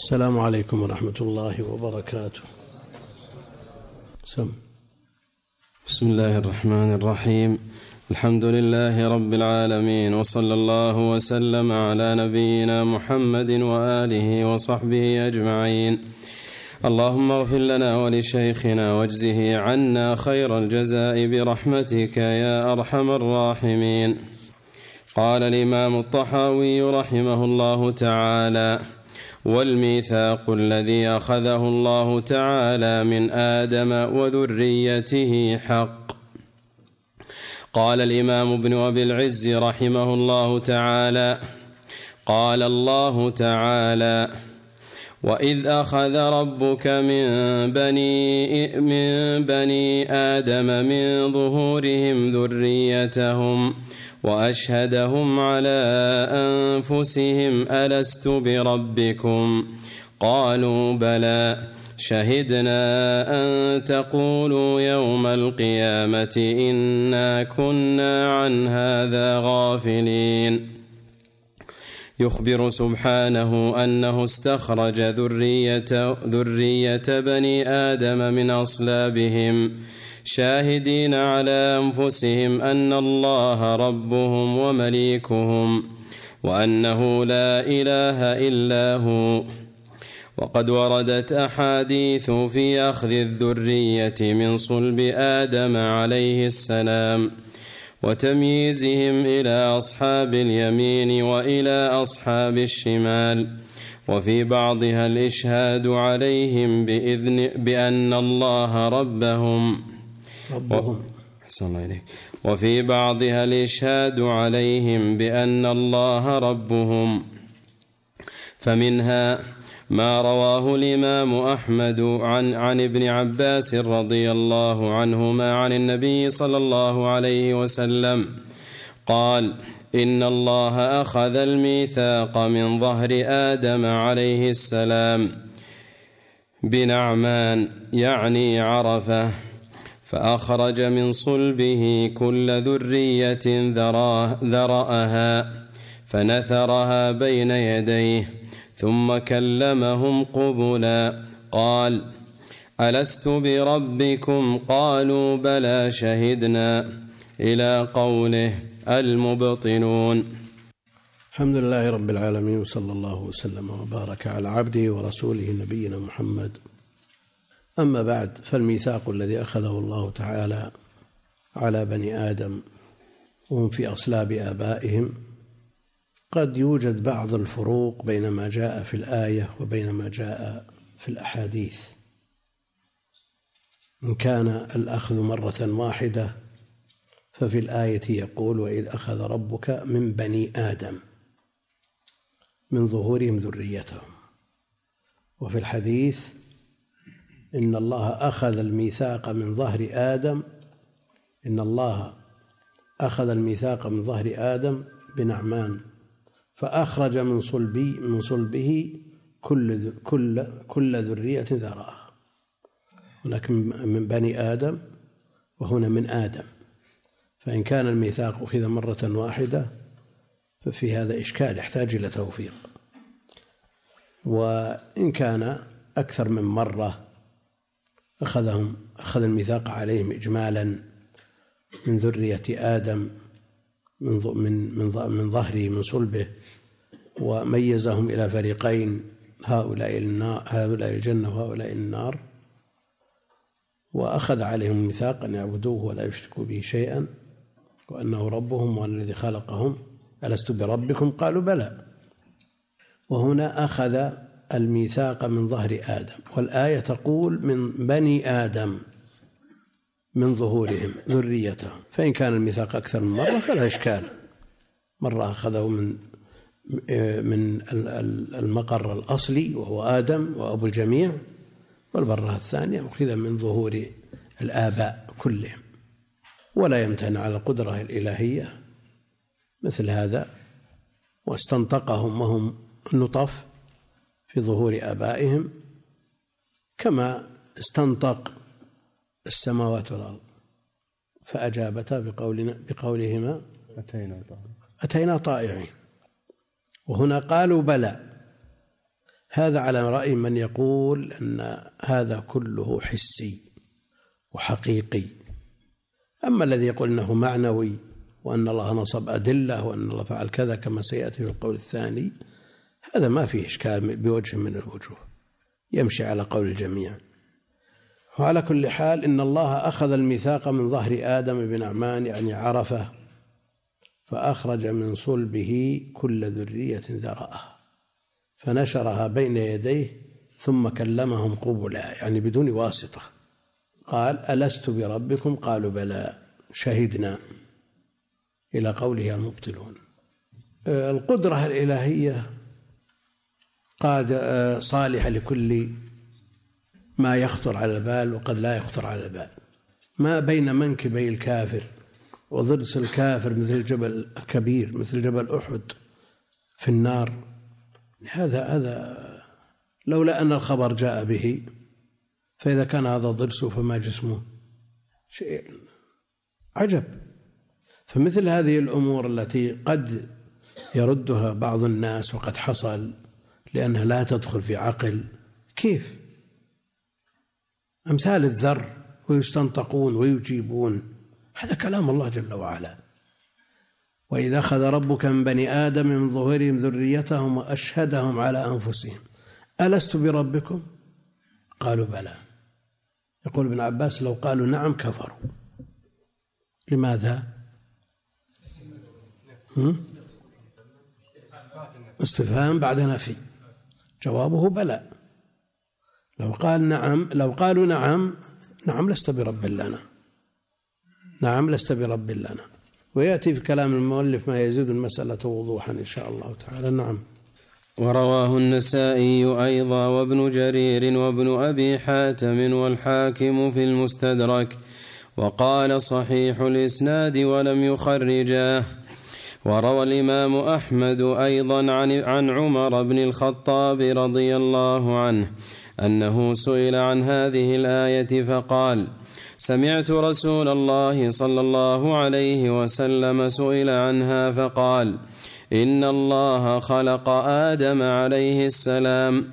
السلام عليكم ورحمة الله وبركاته. بسم الله الرحمن الرحيم. الحمد لله رب العالمين، وصلى الله وسلم على نبينا محمد وآله وصحبه أجمعين. اللهم اغفر لنا ولشيخنا واجزه عنا خير الجزاء برحمتك يا أرحم الراحمين. قال الإمام الطحاوي رحمه الله تعالى: والميثاق الذي أخذه الله تعالى من آدم وذريته حق. قال الإمام ابن أبي العز رحمه الله تعالى: قال الله تعالى: وإذ أخذ ربك من بني آدم من ظهورهم ذريتهم وأشهدهم على أنفسهم ألست بربكم؟ قالوا بلى، شهدنا أن تقولوا يوم القيامة إنا كنا عن هذا غافلين. يخبر سبحانه أنه استخرج ذرية بني آدم من أصلابهم شاهدين على أنفسهم أن الله ربهم ومليكهم وأنه لا إله إلا هو. وقد وردت أحاديث في أخذ الذرية من صلب آدم عليه السلام وتمييزهم إلى أصحاب اليمين وإلى أصحاب الشمال، وفي بعضها الإشهاد عليهم بأن الله ربهم وفي بعضها الإشهاد عليهم بأن الله ربهم. فمنها ما رواه الإمام أحمد عن ابن عباس رضي الله عنهما عن النبي صلى الله عليه وسلم قال: إن الله أخذ الميثاق من ظهر آدم عليه السلام بنعمان يعني عرفة، فأخرج من صلبه كل ذرية ذرأها فنثرها بين يديه ثم كلمهم قبلا قال: ألست بربكم؟ قالوا بلى شهدنا، إلى قوله المبطنون. الحمد لله رب العالمين، وصلى الله وسلم وبارك على عبده ورسوله نبينا محمد. أما بعد، فالميثاق الذي أخذه الله تعالى على بني آدم وهم في أصلاب آبائهم قد يوجد بعض الفروق بين ما جاء في الآية وبين ما جاء في الأحاديث. إن كان الأخذ مرة واحدة ففي الآية يقول: وإذ أخذ ربك من بني آدم من ظهورهم ذريتهم، وفي الحديث: إن الله أخذ الميثاق من ظهر آدم، إن الله أخذ الميثاق من ظهر آدم بنعمان فأخرج من صلبه كل ذرية ذراه. ولكن من بني آدم وهنا من آدم، فإن كان الميثاق أخذ مرة واحدة ففي هذا إشكال يحتاج إلى توفيق، وإن كان أكثر من مرة أخذ الميثاق عليهم إجمالا من ذرية آدم من ظهره من صلبه، وميزهم إلى فريقين: هؤلاء الجنة وهؤلاء النار، وأخذ عليهم ميثاق أن يعبدوه ولا يشركوا به شيئا وأنه ربهم وأن الذي خلقهم. ألست بربكم؟ قالوا بلى. وهنا أخذ الميثاق من ظهر آدم، والآية تقول من بني آدم من ظهورهم ذريتهم، فإن كان الميثاق أكثر من مرة فلا إشكال. مرة أخذه من المقر الأصلي وهو آدم وأبو الجميع، والمرة الثانية أخذ من ظهور الآباء كلهم. ولا يمتنع على القدرة الإلهية مثل هذا، واستنطقهم وهم نطف في ظهور آبائهم كما استنطق السماوات والأرض فأجابتا بقولهما أتينا طائعين. وهنا قالوا بلى، هذا على رأي من يقول أن هذا كله حسي وحقيقي. أما الذي يقول أنه معنوي وأن الله نصب أدلة وأن الله فعل كذا كما سيأتي في القول الثاني، هذا ما فيه إشكال بوجه من الوجوه، يمشي على قول الجميع. وعلى كل حال إن الله أخذ الميثاق من ظهر آدم بنعمان يعني عرفه، فأخرج من صلبه كل ذرية ذرأه فنشرها بين يديه ثم كلمهم قبلا يعني بدون واسطة. قال ألست بربكم قالوا بلى شهدنا إلى قوله المبطلون. القدرة الإلهية قد صالحة لكل ما يخطر على البال وقد لا يخطر على البال. ما بين منكبي الكافر وضرس الكافر مثل الجبل الكبير مثل جبل أحد في النار، هذا لولا أن الخبر جاء به، فإذا كان هذا ضرسه فما جسمه، شيء عجب. فمثل هذه الأمور التي قد يردها بعض الناس وقد حصل لأنها لا تدخل في عقل، كيف أمثال الذر ويستنطقون ويجيبون، هذا كلام الله جل وعلا. وإذا أخذ ربك من بني آدم من ظهورهم ذريتهم وأشهدهم على أنفسهم ألست بربكم قالوا بلى. يقول ابن عباس لو قالوا نعم كفروا. لماذا؟ استفهام بعد نفي، جوابه بلى. لو قالوا نعم لست برب لنا، نعم لست برب لنا. ويأتي في كلام المؤلف ما يزيد المسألة وضوحا إن شاء الله تعالى. نعم. ورواه النسائي أيضا وابن جرير وابن أبي حاتم والحاكم في المستدرك، وقال صحيح الإسناد ولم يخرجاه. وروى الإمام أحمد أيضا عن عمر بن الخطاب رضي الله عنه أنه سئل عن هذه الآية فقال: سمعت رسول الله صلى الله عليه وسلم سئل عنها فقال: إن الله خلق آدم عليه السلام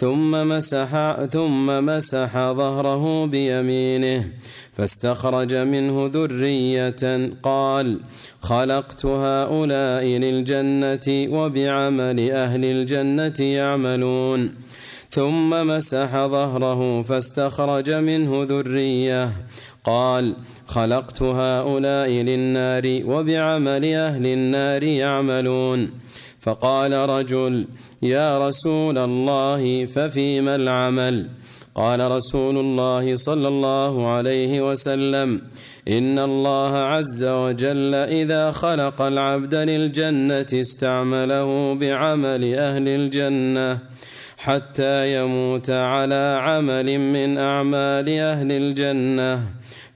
ثم مسح ظهره بيمينه فاستخرج منه ذرية، قال: خلقت هؤلاء للجنة وبعمل أهل الجنة يعملون. ثم مسح ظهره فاستخرج منه ذرية، قال: خلقت هؤلاء للنار وبعمل أهل النار يعملون. فقال رجل: يا رسول الله ففيما العمل؟ قال رسول الله صلى الله عليه وسلم: إن الله عز وجل إذا خلق العبد للجنة استعمله بعمل أهل الجنة حتى يموت على عمل من أعمال أهل الجنة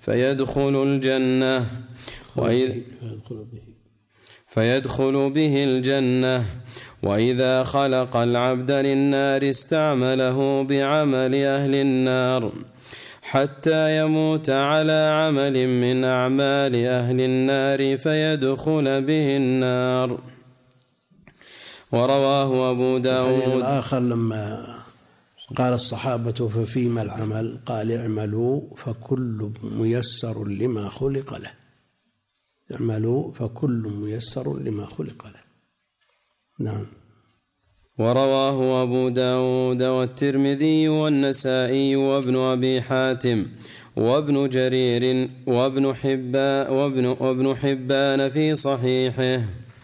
فيدخل به الجنة، وإذا خلق العبد للنار استعمله بعمل أهل النار حتى يموت على عمل من أعمال أهل النار فيدخل به النار. ورواه أبو داود. الآخر لما قال الصحابة ففيما العمل قال: اعملوا فكل ميسر لما خلق له. اعملوا فكل ميسر لما خلق له. نعم. ورواه أبو داود والترمذي والنسائي وابن أبي حاتم وابن جرير وابن حبان في صحيحه.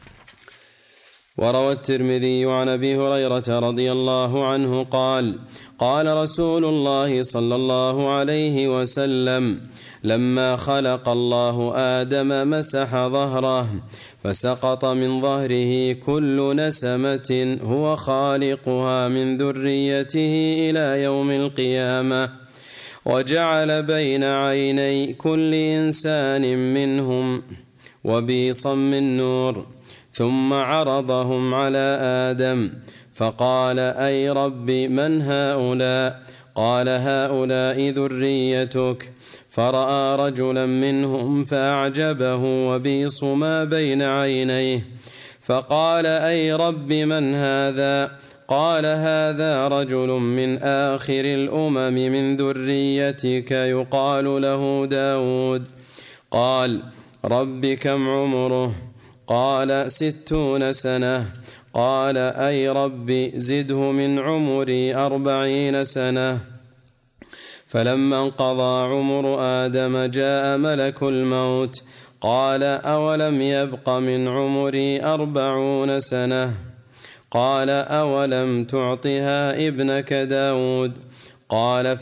وروى الترمذي عن أبي هريرة رضي الله عنه قال: قال رسول الله صلى الله عليه وسلم: لما خلق الله آدم مسح ظهره فسقط من ظهره كل نسمة هو خالقها من ذريته إلى يوم القيامة، وجعل بين عيني كل إنسان منهم وبيصا من نور، ثم عرضهم على آدم فقال: أي رب من هؤلاء؟ قال: هؤلاء ذريتك. فرأى رجلا منهم فأعجبه وبيص ما بين عينيه، فقال: أي رب من هذا؟ قال هذا رجل من آخر الأمم من ذريتك يقال له داود. قال رب كم عمره؟ قال 60 سنة. قال أي رب زده من عمري 40 سنة. فلما انقضى عمر آدم جاء ملك الموت قال أولم يبق من عمري 40 سنة؟ قال أولم تعطها ابنك داود؟ قال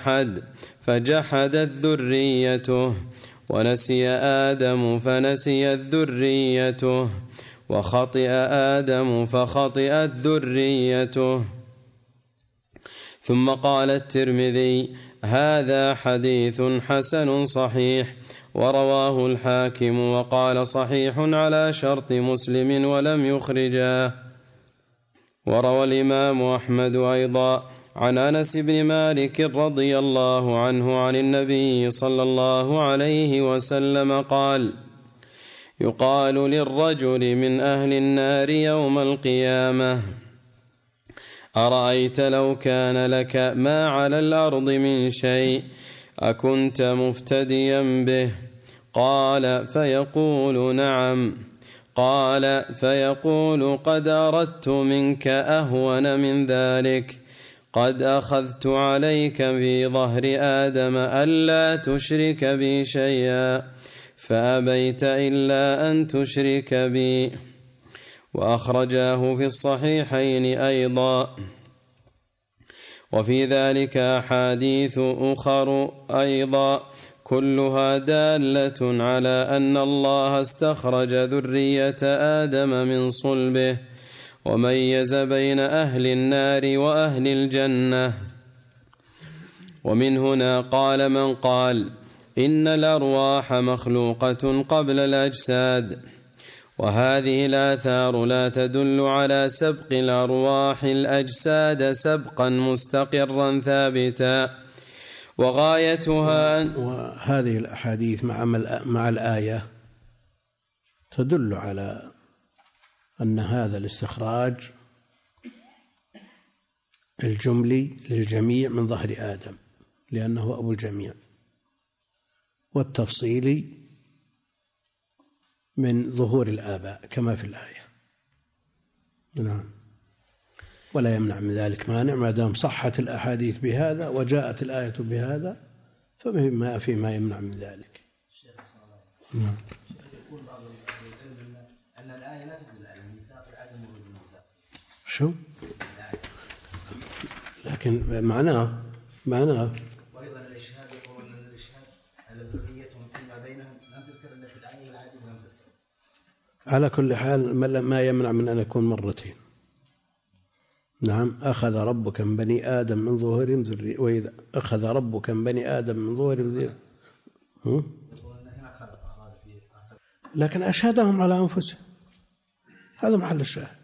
فجحدت ذريته، ونسي آدم فنسيت ذريته، وخطئ آدم فخطئت ذريته. ثم قال الترمذي هذا حديث حسن صحيح، ورواه الحاكم وقال صحيح على شرط مسلم ولم يخرجاه. وروى الإمام أحمد أيضا عن أنس بن مالك رضي الله عنه عن النبي صلى الله عليه وسلم قال يقال للرجل من أهل النار يوم القيامة أرأيت لو كان لك ما على الأرض من شيء أكنت مفتديا به؟ قال فيقول نعم. قال فيقول قد أردت منك أهون من ذلك، قد أخذت عليك في ظهر آدم ألا تشرك بي شيئا فأبيت إلا أن تشرك بي. وأخرجاه في الصحيحين أيضا. وفي ذلك أحاديث أخر أيضا كلها دالة على أن الله استخرج ذرية آدم من صلبه وميز بين أهل النار وأهل الجنة. ومن هنا قال من قال إن الأرواح مخلوقة قبل الأجساد، وهذه الآثار لا تدل على سبق الأرواح الأجساد سبقا مستقرا ثابتا، وغايتها وهذه الأحاديث مع الآية تدل على أن هذا الاستخراج الجملي للجميع من ظهر آدم لأنه أبو الجميع، والتفصيلي من ظهور الآباء كما في الآية. نعم. ولا يمنع من ذلك مانع ما دام صحت الأحاديث بهذا وجاءت الآية بهذا، فما فيما يمنع من ذلك. نعم. يقول بعض العلم أن الآية لا تدل على الميثاق عدم وجود الميثاق. شو؟ لكن معناه وأيضا الإشهاد يقول أن الإشهاد على ذريتهم فيما بينهم لم تذكر إلا في الآية العادية لم تذكر. على كل حال ما يمنع من أن يكون مرتين. نعم. أخذ ربك من بني آدم من ظهورهم ذرية، وإذا أخذ ربك من بني آدم من ظهورهم ذرية، لكن أشهدهم على أنفسهم، هذا محل الشاهد.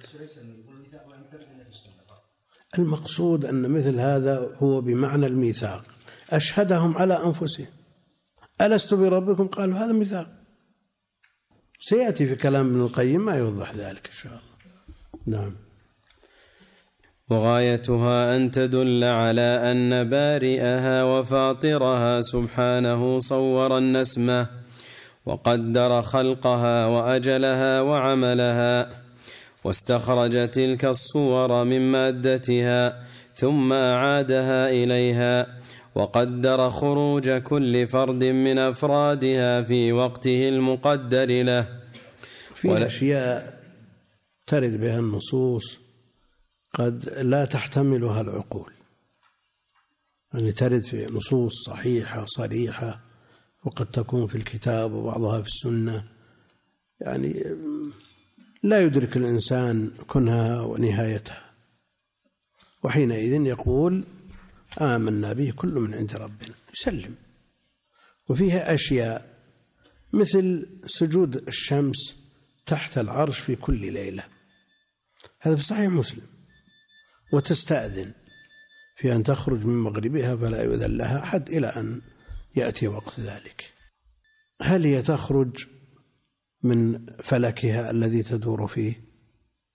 المقصود أن مثل هذا هو بمعنى الميثاق، أشهدهم على أنفسهم ألست بربكم؟ قالوا هذا ميثاق. سيأتي في كلام ابن القيم ما يوضح ذلك إن شاء الله. نعم. وغايتها أن تدل على أن بارئها وفاطرها سبحانه صور النسمة وقدر خلقها وأجلها وعملها، واستخرج تلك الصور من مادتها ثم أعادها إليها، وقدر خروج كل فرد من أفرادها في وقته المقدر له. في أشياء ترد بها النصوص قد لا تحتملها العقول، يعني ترد في نصوص صحيحة صريحة، وقد تكون في الكتاب وبعضها في السنة، يعني لا يدرك الإنسان كنها ونهايتها، وحينئذ يقول آمنا به كل من عند ربنا، يسلم. وفيها أشياء مثل سجود الشمس تحت العرش في كل ليلة، هذا في صحيح مسلم، وتستأذن في أن تخرج من مغربها فلا يؤذن لها أحد إلى أن يأتي وقت ذلك. هل هي تخرج من فلكها الذي تدور فيه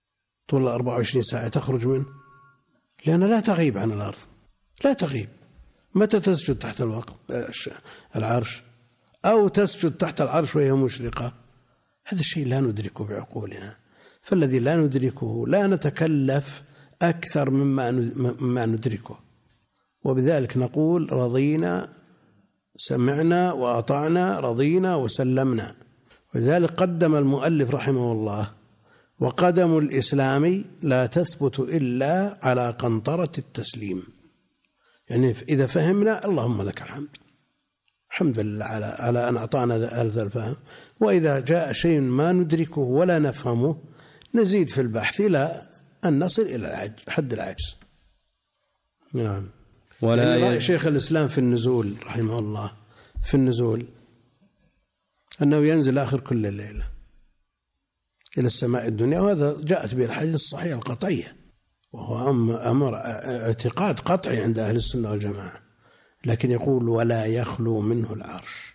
طول 24 ساعة تخرج منه؟ لأنها لا تغيب عن الأرض، لا تغيب. متى تسجد تحت العرش أو تسجد تحت العرش وهي مشرقة؟ هذا الشيء لا ندركه بعقولنا، فالذي لا ندركه لا نتكلف أكثر مما ندركه، وبذلك نقول رضينا سمعنا وأطعنا، رضينا وسلمنا. ولذلك قدم المؤلف رحمه الله: وقدم الإسلام لا تثبت إلا على قنطرة التسليم. يعني إذا فهمنا اللهم لك الحمد، الحمد لله على أن أعطانا هذا الفهم. وإذا جاء شيء ما ندركه ولا نفهمه نزيد في البحث إلى أن نصل إلى حد العجز. نعم. ولا يعني شيخ الإسلام في النزول رحمه الله في النزول أنه ينزل آخر كل ليلة إلى السماء الدنيا، وهذا جاءت به الحديث الصحيح القطعية، وهو أمر اعتقاد قطعي عند أهل السنة والجماعة. لكن يقول: ولا يخلو منه العرش.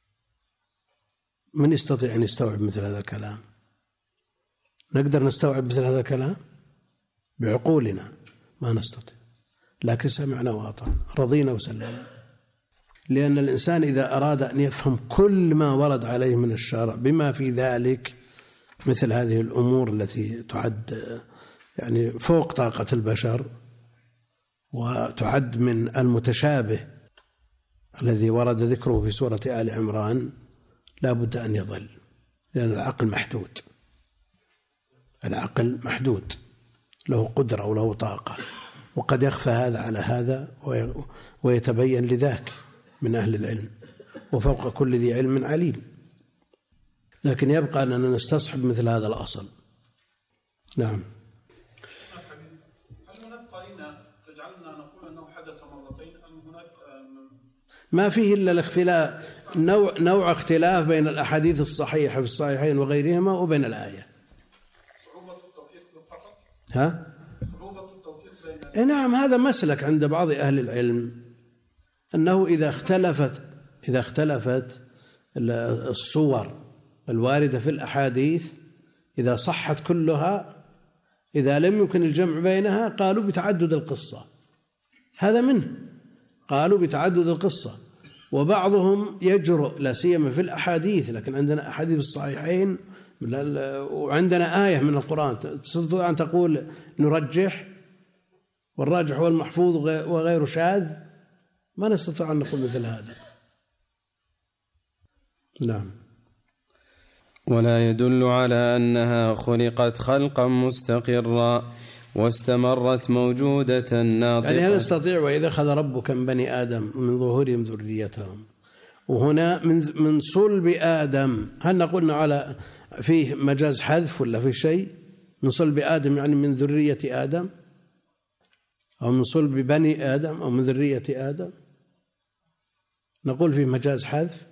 من يستطيع أن يستوعب مثل هذا الكلام؟ نقدر نستوعب مثل هذا الكلام بعقولنا؟ ما نستطيع. لكن سمعنا وأطعنا، رضينا وسلمنا. لأن الإنسان إذا أراد أن يفهم كل ما ورد عليه من الشرع بما في ذلك مثل هذه الأمور التي تعد يعني فوق طاقة البشر وتعد من المتشابه الذي ورد ذكره في سورة آل عمران، لا بد أن يضل، لأن العقل محدود. العقل محدود، له قدرة وله طاقة، وقد يخفى هذا على هذا ويتبين لذاك من أهل العلم، وفوق كل ذي علم عليم. لكن يبقى أننا نستصحب مثل هذا الأصل. نعم. هل هناك قرينة تجعلنا نقول أنه حدث مرتين أم هناك ما فيه إلا الاختلاف، نوع اختلاف بين الأحاديث الصحيحة في الصحيحين وغيرهما وبين الآية. صعوبة التوفيق فقط؟ ها؟ صعوبة التوفيق بين نعم، هذا مسلك عند بعض أهل العلم، أنه إذا اختلفت الصور الواردة في الأحاديث، إذا صحت كلها، إذا لم يمكن الجمع بينها قالوا بتعدد القصة. هذا منه، قالوا بتعدد القصة. وبعضهم يجرؤ لا سيما في الأحاديث، لكن عندنا أحاديث الصحيحين وعندنا آية من القرآن تستطيع أن تقول نرجح والراجح هو المحفوظ وغير شاذ؟ ما نستطيع أن نقول مثل هذا. نعم. ولا يدل على أنها خلقت خلقا مستقرا واستمرت موجودة ناطقة. يعني هل نستطيع وإذا أخذ ربك من بني آدم من ظهورهم ذريتهم، وهنا من صلب آدم، هل نقول على فيه مجاز حذف ولا في شيء؟ من صلب آدم يعني من ذرية آدم، أو من صلب بني آدم، أو من ذرية آدم، نقول فيه مجاز حذف؟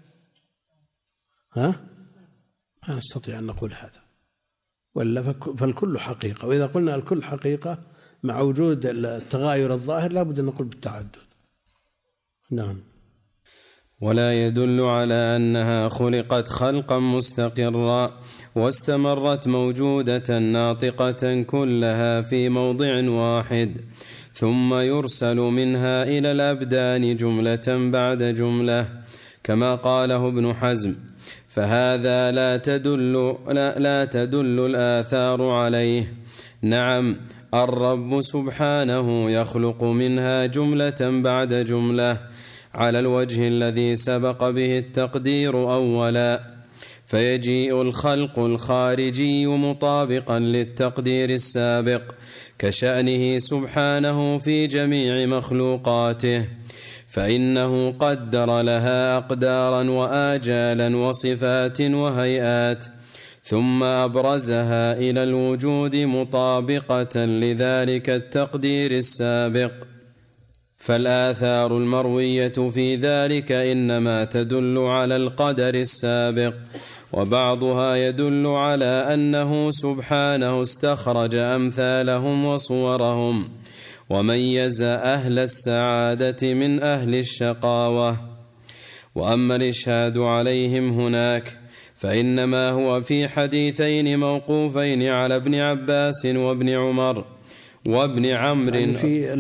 ها؟ ما نستطيع أن نقول هذا، ولا فالكل حقيقة. وإذا قلنا الكل حقيقة مع وجود التغاير الظاهر لابد أن نقول بالتعدد. نعم. ولا يدل على أنها خلقت خلقا مستقرا واستمرت موجودة ناطقة كلها في موضع واحد، ثم يرسل منها إلى الأبدان جملة بعد جملة كما قاله ابن حزم، فهذا لا تدل الآثار عليه. نعم، الرب سبحانه يخلق منها جملة بعد جملة على الوجه الذي سبق به التقدير أولا، فيجيء الخلق الخارجي مطابقا للتقدير السابق كشأنه سبحانه في جميع مخلوقاته، فإنه قدر لها أقدارا وآجالا وصفات وهيئات، ثم أبرزها إلى الوجود مطابقة لذلك التقدير السابق. فالآثار المروية في ذلك إنما تدل على القدر السابق، وبعضها يدل على أنه سبحانه استخرج أمثالهم وصورهم وميز أهل السعادة من أهل الشقاوة. وأما الإشهاد عليهم هناك فإنما هو في حديثين موقوفين على ابن عباس وابن عمر وابن عمرو. يعني في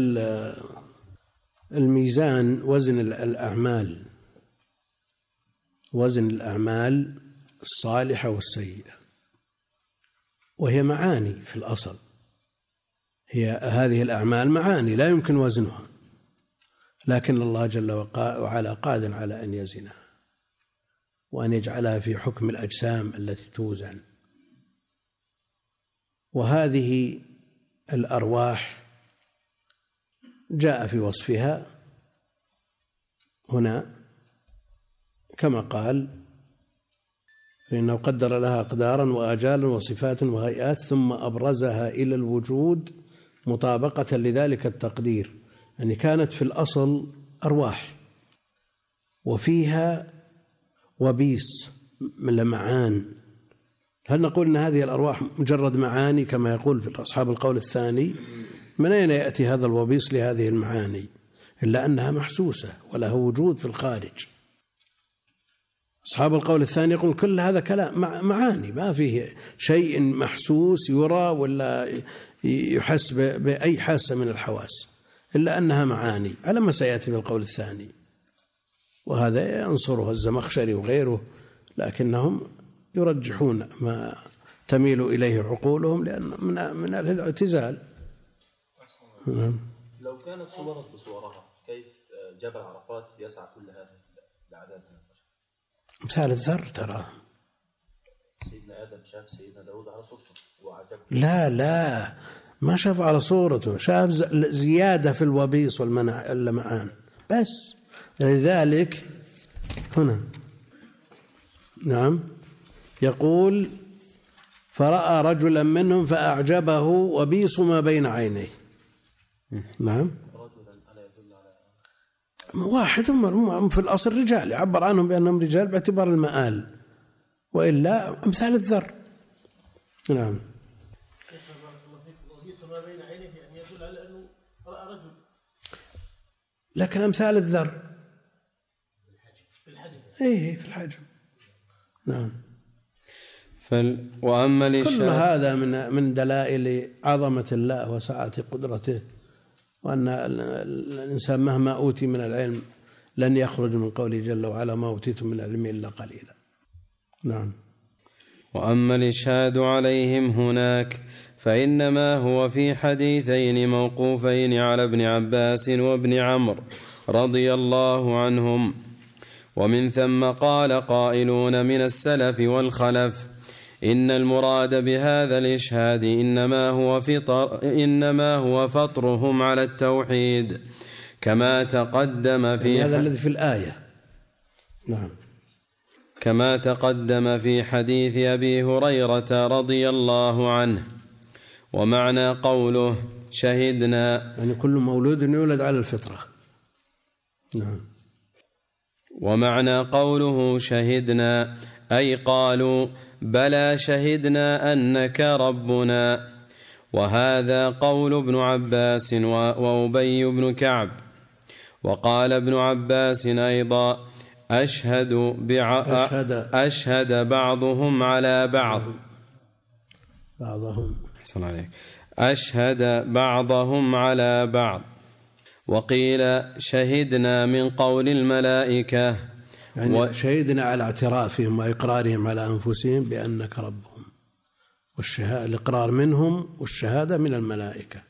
الميزان وزن الأعمال، وزن الأعمال الصالحة والسيئة، وهي معاني في الأصل، هذه الأعمال معاني لا يمكن وزنها، لكن الله جل وعلا قادر على أن يزنها وأن يجعلها في حكم الأجسام التي توزن. وهذه الأرواح جاء في وصفها هنا كما قال: فإنه قدر لها أقدارا وآجالا وصفات وهيئات ثم أبرزها إلى الوجود مطابقة لذلك التقدير. يعني كانت في الأصل أرواح وفيها وبيس من لمعان. هل نقول أن هذه الأرواح مجرد معاني كما يقول في أصحاب القول الثاني؟ من أين يأتي هذا الوبيس لهذه المعاني إلا أنها محسوسة ولها وجود في الخارج؟ أصحاب القول الثاني يقول كل هذا كلام معاني، ما فيه شيء محسوس يرى ولا يحس بأي حاسة من الحواس، إلا أنها معاني، على ما سيأتي في القول الثاني. وهذا ينصره الزمخشري وغيره، لكنهم يرجحون ما تميل إليه عقولهم لأن من أهل الاعتزال. لو كانت صورت بصورها كيف جبل عرفات يسعى كل هذه الأعداد من البشر؟ مثال الذر ترى. سيدنا آدم شاف سيدنا داود على صورته وعجب. لا ما شاف على صورته، شاف زيادة في الوبيص واللمعان بس. لذلك هنا نعم يقول: فرأى رجلا منهم فأعجبه وبيص ما بين عينيه. نعم واحد هم في الأصل رجال، يعبر عنهم بأنهم رجال باعتبار المآل، وإلا أمثال الذر. نعم لكن أمثال الذر في الحجم. نعم وأما كل هذا من دلائل عظمة الله وسعة قدرته، وأن الإنسان مهما أوتي من العلم لن يخرج من قوله جل وعلا: ما أوتيتم من العلم إلا قليلا. نعم. وأما الإشهاد عليهم هناك فإنما هو في حديثين موقوفين على ابن عباس وابن عمرو رضي الله عنهم. ومن ثم قال قائلون من السلف والخلف إن المراد بهذا الإشهاد إنما هو فطرهم على التوحيد كما تقدم في هذا الذي في الآية. نعم. كما تقدم في حديث أبي هريرة رضي الله عنه. ومعنى قوله شهدنا يعني كل مولود يولد على الفطرة. نعم. ومعنى قوله شهدنا أي قالوا بلى شهدنا أنك ربنا. وهذا قول ابن عباس وأبي بن كعب. وقال ابن عباس أيضا أشهد بعضهم على بعض. أشهد بعضهم على بعض. وقيل شهدنا من قول الملائكة، يعني شهدنا على اعترافهم وإقرارهم على أنفسهم بأنك ربهم، الإقرار منهم والشهادة من الملائكة.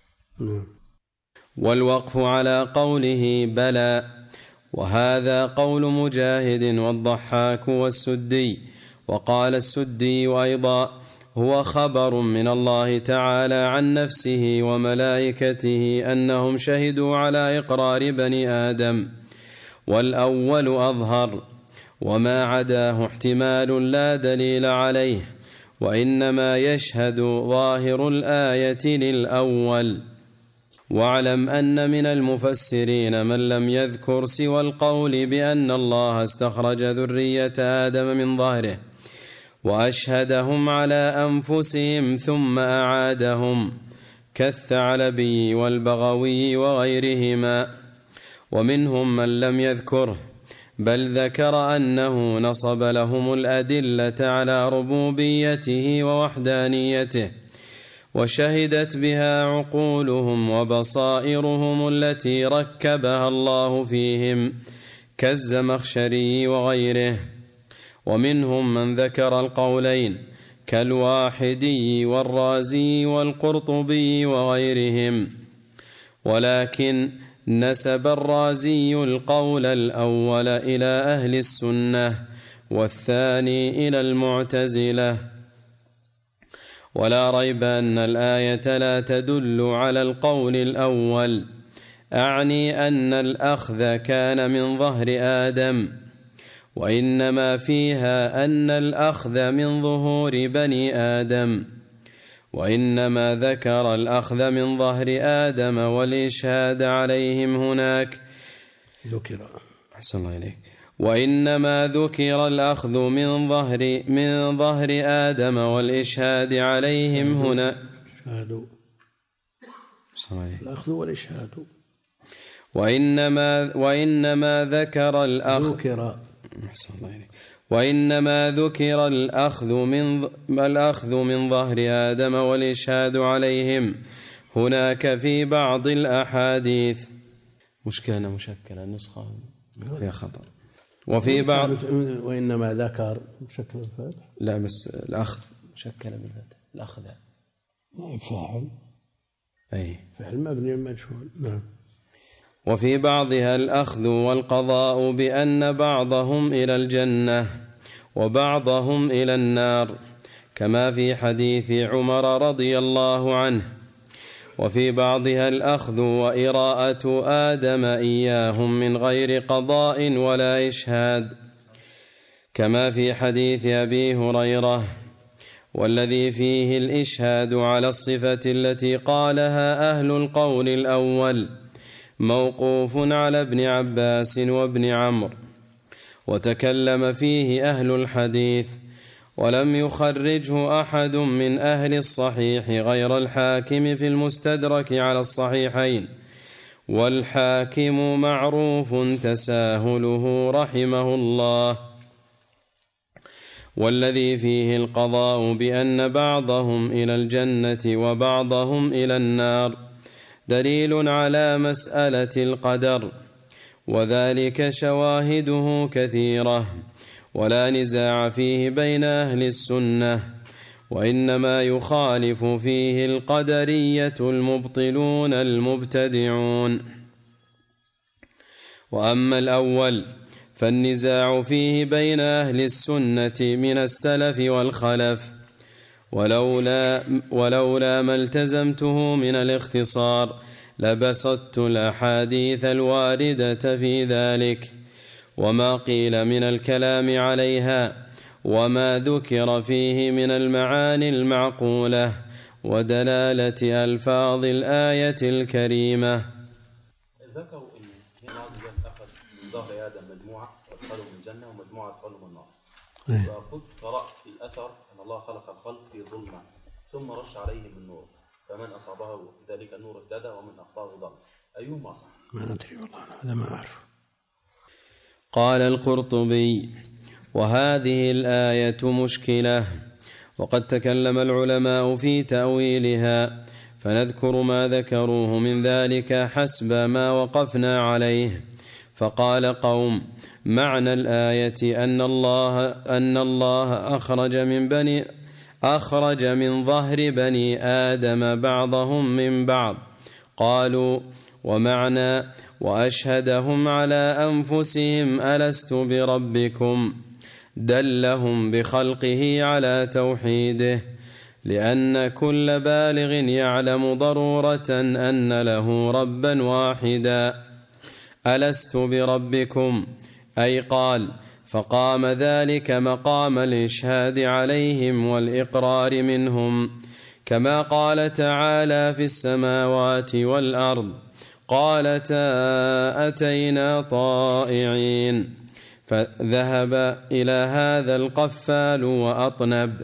والوقف على قوله بلى. وهذا قول مجاهد والضحاك والسدي. وقال السدي أيضا هو خبر من الله تعالى عن نفسه وملائكته أنهم شهدوا على إقرار بني آدم، والأول أظهر، وما عداه احتمال لا دليل عليه، وإنما يشهد ظاهر الآية للأول. واعلم أن من المفسرين من لم يذكر سوى القول بأن الله استخرج ذرية آدم من ظهره وأشهدهم على أنفسهم ثم أعادهم، كالثعلبي والبغوي وغيرهما. ومنهم من لم يذكره بل ذكر أنه نصب لهم الأدلة على ربوبيته ووحدانيته، وشهدت بها عقولهم وبصائرهم التي ركبها الله فيهم كالزمخشري وغيره. ومنهم من ذكر القولين كالواحدي والرازي والقرطبي وغيرهم، ولكن نسب الرازي القول الأول إلى أهل السنة والثاني إلى المعتزلة. ولا ريب أن الآية لا تدل على القول الأول، أعني أن الأخذ كان من ظهر آدم، وإنما فيها أن الأخذ من ظهور بني آدم، وإنما ذكر الأخذ من ظهر آدم والإشهاد عليهم هناك ذكر. أحسن الله إليك. وإنما ذكر الأخذ من ظهر آدم والإشهاد عليهم هنا الأخذ والإشهاد. وإنما ذكر الأخذ من ظهر آدم والإشهاد عليهم هناك في بعض الأحاديث. مشكلة مشكلة النسخة فيها خطأ. وفي بعض وإنما ذكر مشكل الفتح، لا بس الأخذ مشكلة بالفتح، الأخذ فاعل، أي فعل مبني المجهول. نعم. وفي بعضها الأخذ والقضاء بأن بعضهم إلى الجنة وبعضهم إلى النار، كما في حديث عمر رضي الله عنه. وفي بعضها الأخذ وإراءة آدم إياهم من غير قضاء ولا إشهاد، كما في حديث أبي هريرة، والذي فيه الإشهاد على الصفة التي قالها أهل القول الأول موقوف على ابن عباس وابن عمرو، وتكلم فيه أهل الحديث، ولم يخرجه أحد من أهل الصحيح غير الحاكم في المستدرك على الصحيحين، والحاكم معروف تساهله رحمه الله. والذي فيه القضاء بأن بعضهم إلى الجنة وبعضهم إلى النار دليل على مسألة القدر، وذلك شواهده كثيرة ولا نزاع فيه بين أهل السنة، وإنما يخالف فيه القدرية المبطلون المبتدعون. وأما الأول فالنزاع فيه بين أهل السنة من السلف والخلف، ولولا ما التزمته من الاختصار لبسطت الأحاديث الواردة في ذلك وما قيل من الكلام عليها وما ذكر فيه من المعاني المعقولة ودلالة ألفاظ الآية الكريمة. ذكروا أن الله عز وجل أخذ من ظهر آدم مجموعة وادخلهم الجنة ومجموعة ادخلهم النار، وكنت قرأت في الأثر أن الله خلق الخلق في ظلمة ثم رش عليهم النور، فمن أصابه ذلك النور اهتدى ومن أخطاه ضل، أيهما صح؟ ما أدري والله، هذا ما أعرف. قال القرطبي: وهذه الآية مشكلة، وقد تكلم العلماء في تأويلها، فنذكر ما ذكروه من ذلك حسب ما وقفنا عليه. فقال قوم: معنى الآية أن الله أخرج من ظهر بني آدم بعضهم من بعض. قالوا: ومعنى وأشهدهم على أنفسهم ألست بربكم، دلهم بخلقه على توحيده، لأن كل بالغ يعلم ضرورة أن له ربا واحدا. ألست بربكم أي قال، فقام ذلك مقام الإشهاد عليهم والإقرار منهم، كما قال تعالى في السماوات والأرض: قالتا أتينا طائعين. فذهب إلى هذا القفال وأطنب.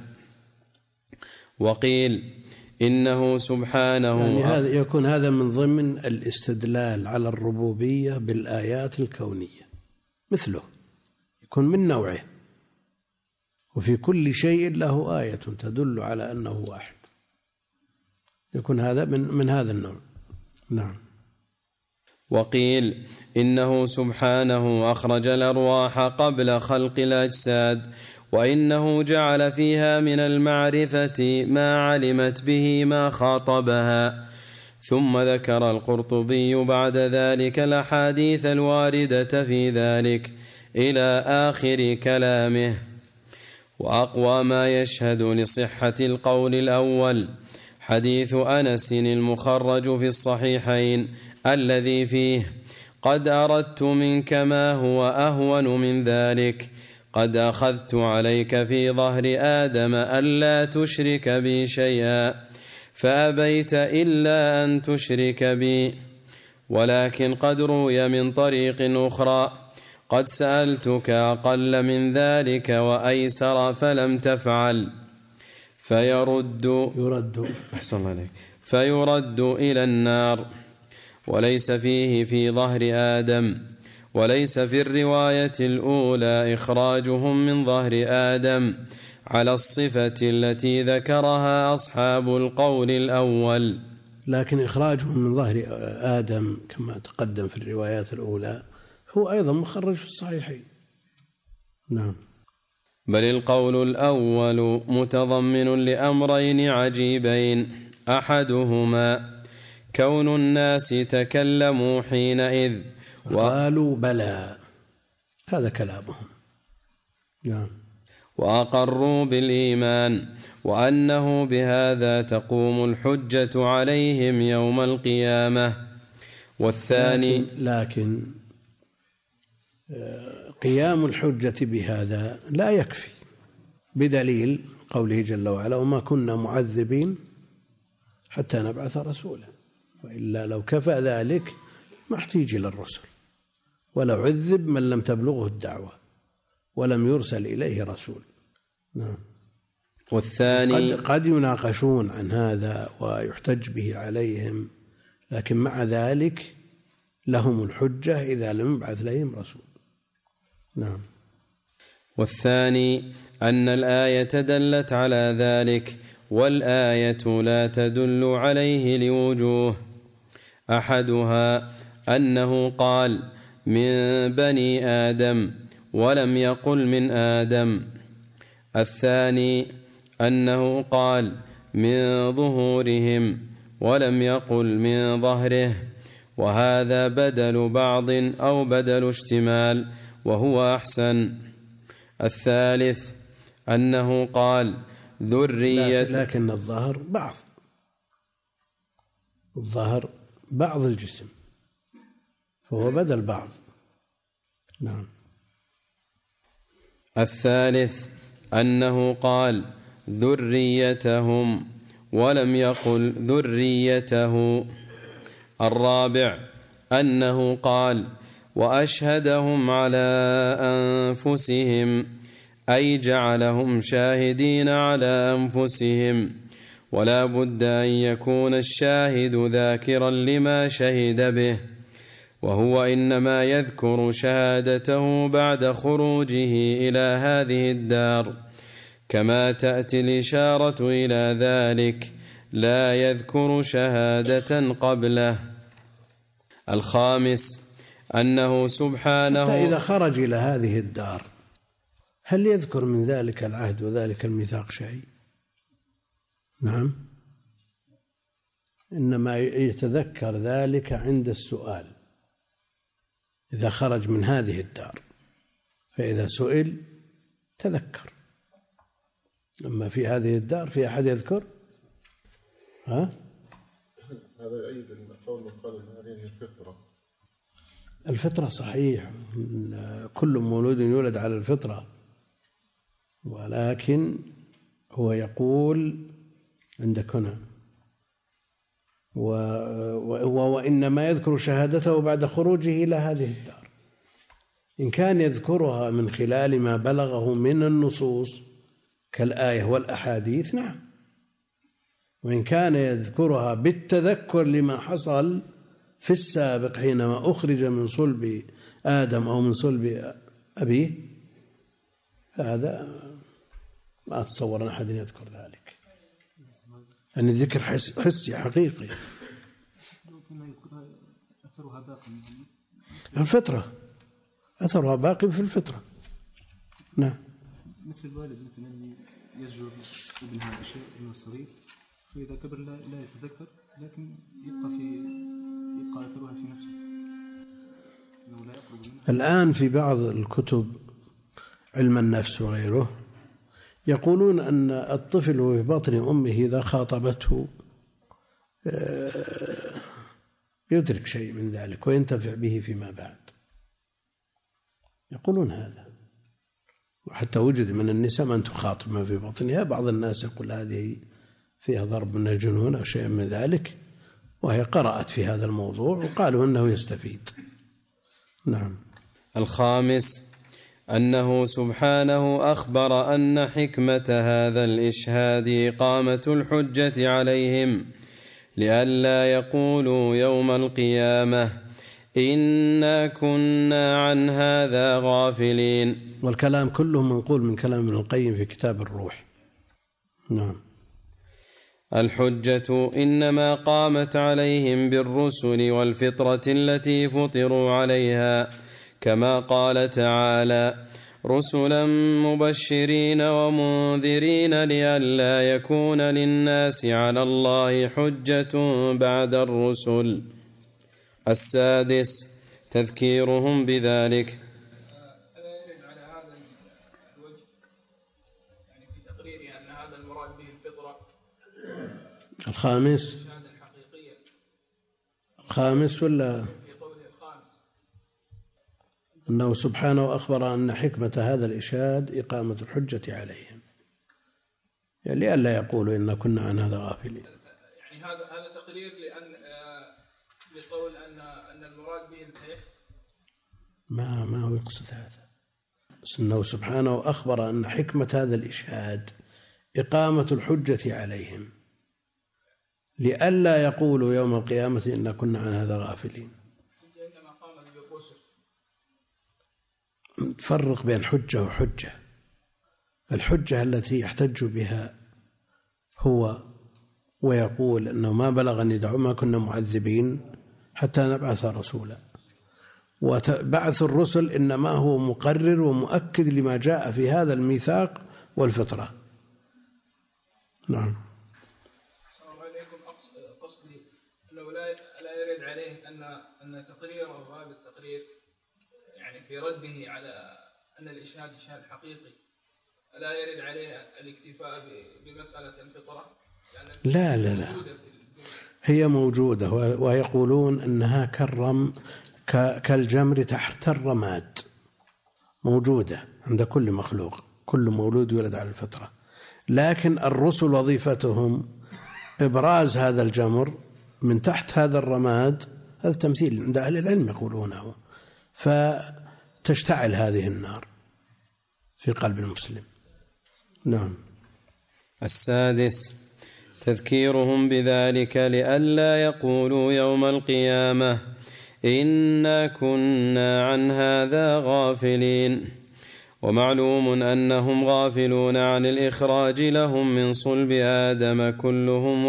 وقيل إنه سبحانه يعني هذا يكون هذا من ضمن الاستدلال على الربوبية بالآيات الكونية مثله، يكون من نوعه، وفي كل شيء له آية تدل على أنه واحد، يكون هذا من هذا النوع. نعم. وقيل إنه سبحانه أخرج الأرواح قبل خلق الأجساد، وإنه جعل فيها من المعرفة ما علمت به ما خاطبها. ثم ذكر القرطبي بعد ذلك الأحاديث الواردة في ذلك إلى آخر كلامه. وأقوى ما يشهد لصحة القول الأول حديث أنس المخرج في الصحيحين الذي فيه: قد أردت منك ما هو أهون من ذلك، قد أخذت عليك في ظهر آدم ألا تشرك بي شيئا، فأبيت إلا أن تشرك بي. ولكن قد روي من طريق أخرى: قد سألتك أقل من ذلك وأيسر فلم تفعل، فيرد إلى النار. وليس فيه في ظهر آدم، وليس في الرواية الأولى إخراجهم من ظهر آدم على الصفة التي ذكرها أصحاب القول الأول. لكن إخراجهم من ظهر آدم كما تقدم في الروايات الأولى هو أيضا مخرج في الصحيحين. نعم. بل القول الأول متضمن لأمرين عجيبين: أحدهما كون الناس تكلموا حينئذ وقالوا بلى، هذا كلامهم. نعم. وأقروا بالإيمان، وأنه بهذا تقوم الحجة عليهم يوم القيامة. والثاني لكن قيام الحجة بهذا لا يكفي، بدليل قوله جل وعلا: وما كنا معذبين حتى نبعث رسولا. وإلا لو كفى ذلك ما احتيج إلى الرسل، ولو عذب من لم تبلغه الدعوة ولم يرسل إليه رسول. نعم. والثاني قد يناقشون عن هذا ويحتج به عليهم، لكن مع ذلك لهم الحجة إذا لم يبعث لهم رسول. نعم. والثاني أن الآية دلت على ذلك، والآية لا تدل عليه لوجوه: أحدها أنه قال من بني آدم ولم يقل من آدم. الثاني أنه قال من ظهورهم ولم يقل من ظهره، وهذا بدل بعض أو بدل اشتمال وهو أحسن. الثالث أنه قال ذرية، لكن الظهر بعض الجسم، فهو بدل بعض. نعم. الثالث أنه قال ذريتهم ولم يقل ذريته. الرابع أنه قال وأشهدهم على أنفسهم، أي جعلهم شاهدين على أنفسهم، ولا بد أن يكون الشاهد ذاكرا لما شهد به، وهو إنما يذكر شهادته بعد خروجه إلى هذه الدار، كما تأتي الإشارة إلى ذلك، لا يذكر شهادة قبله. الخامس أنه سبحانه حتى إذا خرج إلى هذه الدار هل يذكر من ذلك العهد وذلك الميثاق شيء؟ نعم، إنما يتذكر ذلك عند السؤال إذا خرج من هذه الدار، فإذا سئل تذكر. أما في هذه الدار في أحد يذكر؟ هذا يؤيد القول من قال إن هذه الفطرة. الفطرة صحيح، كل مولود يولد على الفطرة، ولكن هو يقول عندك هنا وإنما يذكر شهادته بعد خروجه إلى هذه الدار. إن كان يذكرها من خلال ما بلغه من النصوص كالآية والأحاديث نعم، وإن كان يذكرها بالتذكر لما حصل في السابق حينما أخرج من صلب آدم أو من صلب أبيه هذا ما أتصور أن أحد يذكر ذلك، أن الذكر حسي حقيقي. الفطرة أثرها باقي في الفطرة. نعم. مثل الوالد مثلا يزجر ابن هذا الشيء من الصغير، فإذا كبر لا يتذكر، لكن يبقى أثرها في نفسه، لا يقرب منها. الآن في بعض الكتب علم النفس وغيره يقولون أن الطفل في بطن أمه إذا خاطبته يدرك شيء من ذلك وينتفع به فيما بعد، يقولون هذا. وحتى وجد من النساء من تخاطب ما في بطنها، بعض الناس يقول هذه فيها ضرب من الجنون أو شيء من ذلك، وهي قرأت في هذا الموضوع وقالوا أنه يستفيد. نعم. الخامس أنه سبحانه أخبر أن حكمة هذا الإشهاد إقامة الحجة عليهم، لئلا يقولوا يوم القيامة إنا كنا عن هذا غافلين. والكلام كله منقول من كلام ابن القيم في كتاب الروح. نعم. الحجة إنما قامت عليهم بالرسل والفطرة التي فطروا عليها، كما قال تعالى: رسلا مبشرين ومنذرين لئلا يكون للناس على الله حجة بعد الرسل. السادس تذكيرهم بذلك. ألا يرد على هذا الوجه يعني في تقريره أن هذا المراد به الفطرة. الخامس ولا في قوله الخامس أنه سبحانه أخبر أن حكمة هذا الإشهاد إقامة الحجة عليهم، يعني لئلا يقولوا إن كنا عن هذا غافلين. يعني هذا تقرير لقول أن المراد به الحيث ما هو يقصد هذا، بس أنه سبحانه أخبر أن حكمة هذا الإشهاد إقامة الحجة عليهم، لئلا يقولوا يوم القيامة إن كنا عن هذا غافلين. إنما قامت بالرسل. تفرق بين حجة وحجة. الحجة التي يحتج بها هو ويقول أنه ما بلغني دعوة ما كنا معذبين حتى نبعث رسولا، وبعث الرسل إنما هو مقرر ومؤكد لما جاء في هذا الميثاق والفطرة. نعم. السلام عليكم. قصدي أنه لا يرد عليه أن تقريره هذا التقرير يعني في رده على أن الإشهاد إشهاد حقيقي، لا يرد عليه الاكتفاء بمسألة الفطرة. لا هي موجودة، ويقولون أنها كالجمر تحت الرماد، موجودة عند كل مخلوق، كل مولود يولد على الفطرة، لكن الرسل وظيفتهم إبراز هذا الجمر من تحت هذا الرماد. هذا تمثيل عند أهل العلم يقولونه، فتشتعل هذه النار في قلب المسلم. نعم. السادس تذكيرهم بذلك لئلا يقولوا يوم القيامة إنا كنا عن هذا غافلين. ومعلوم أنهم غافلون عن الإخراج لهم من صلب آدم كلهم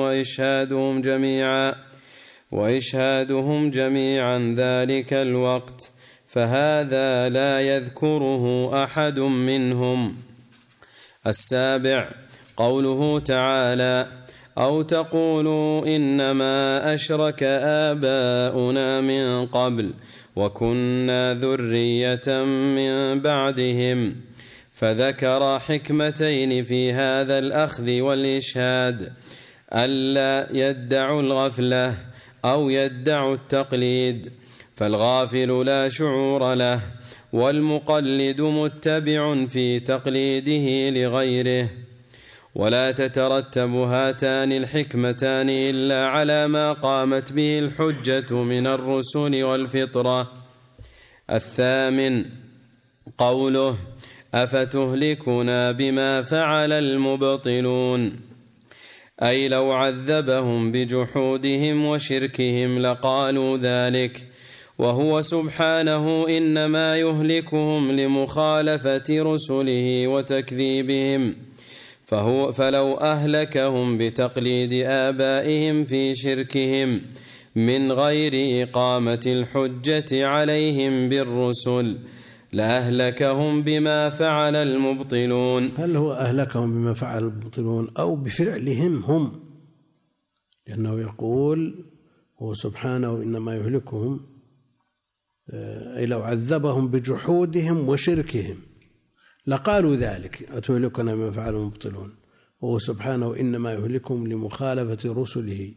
وإشهادهم جميعا ذلك الوقت، فهذا لا يذكره أحد منهم. السابع قوله تعالى: أو تقولوا إنما أشرك آباؤنا من قبل وكنا ذرية من بعدهم، فذكر حكمتين في هذا الأخذ والإشهاد: ألا يدعوا الغفلة أو يدعوا التقليد، فالغافل لا شعور له، والمقلد متبع في تقليده لغيره. ولا تترتب هاتان الحكمتان إلا على ما قامت به الحجة من الرسل والفطرة. الثامن قوله: أفتهلكنا بما فعل المبطلون، أي لو عذبهم بجحودهم وشركهم لقالوا ذلك، وهو سبحانه إنما يهلكهم لمخالفة رسله وتكذيبهم، فلو أهلكهم بتقليد آبائهم في شركهم من غير إقامة الحجة عليهم بالرسل لأهلكهم بما فعل المبطلون. هل هو أهلكهم بما فعل المبطلون أو بفعلهم هم؟ لأنه يقول هو سبحانه إنما يهلكهم، أي لو عذبهم بجحودهم وشركهم لقالوا ذلك أتهلكنا بما فعل المبطلون، وهو سبحانه إنما يهلكهم لمخالفة رسله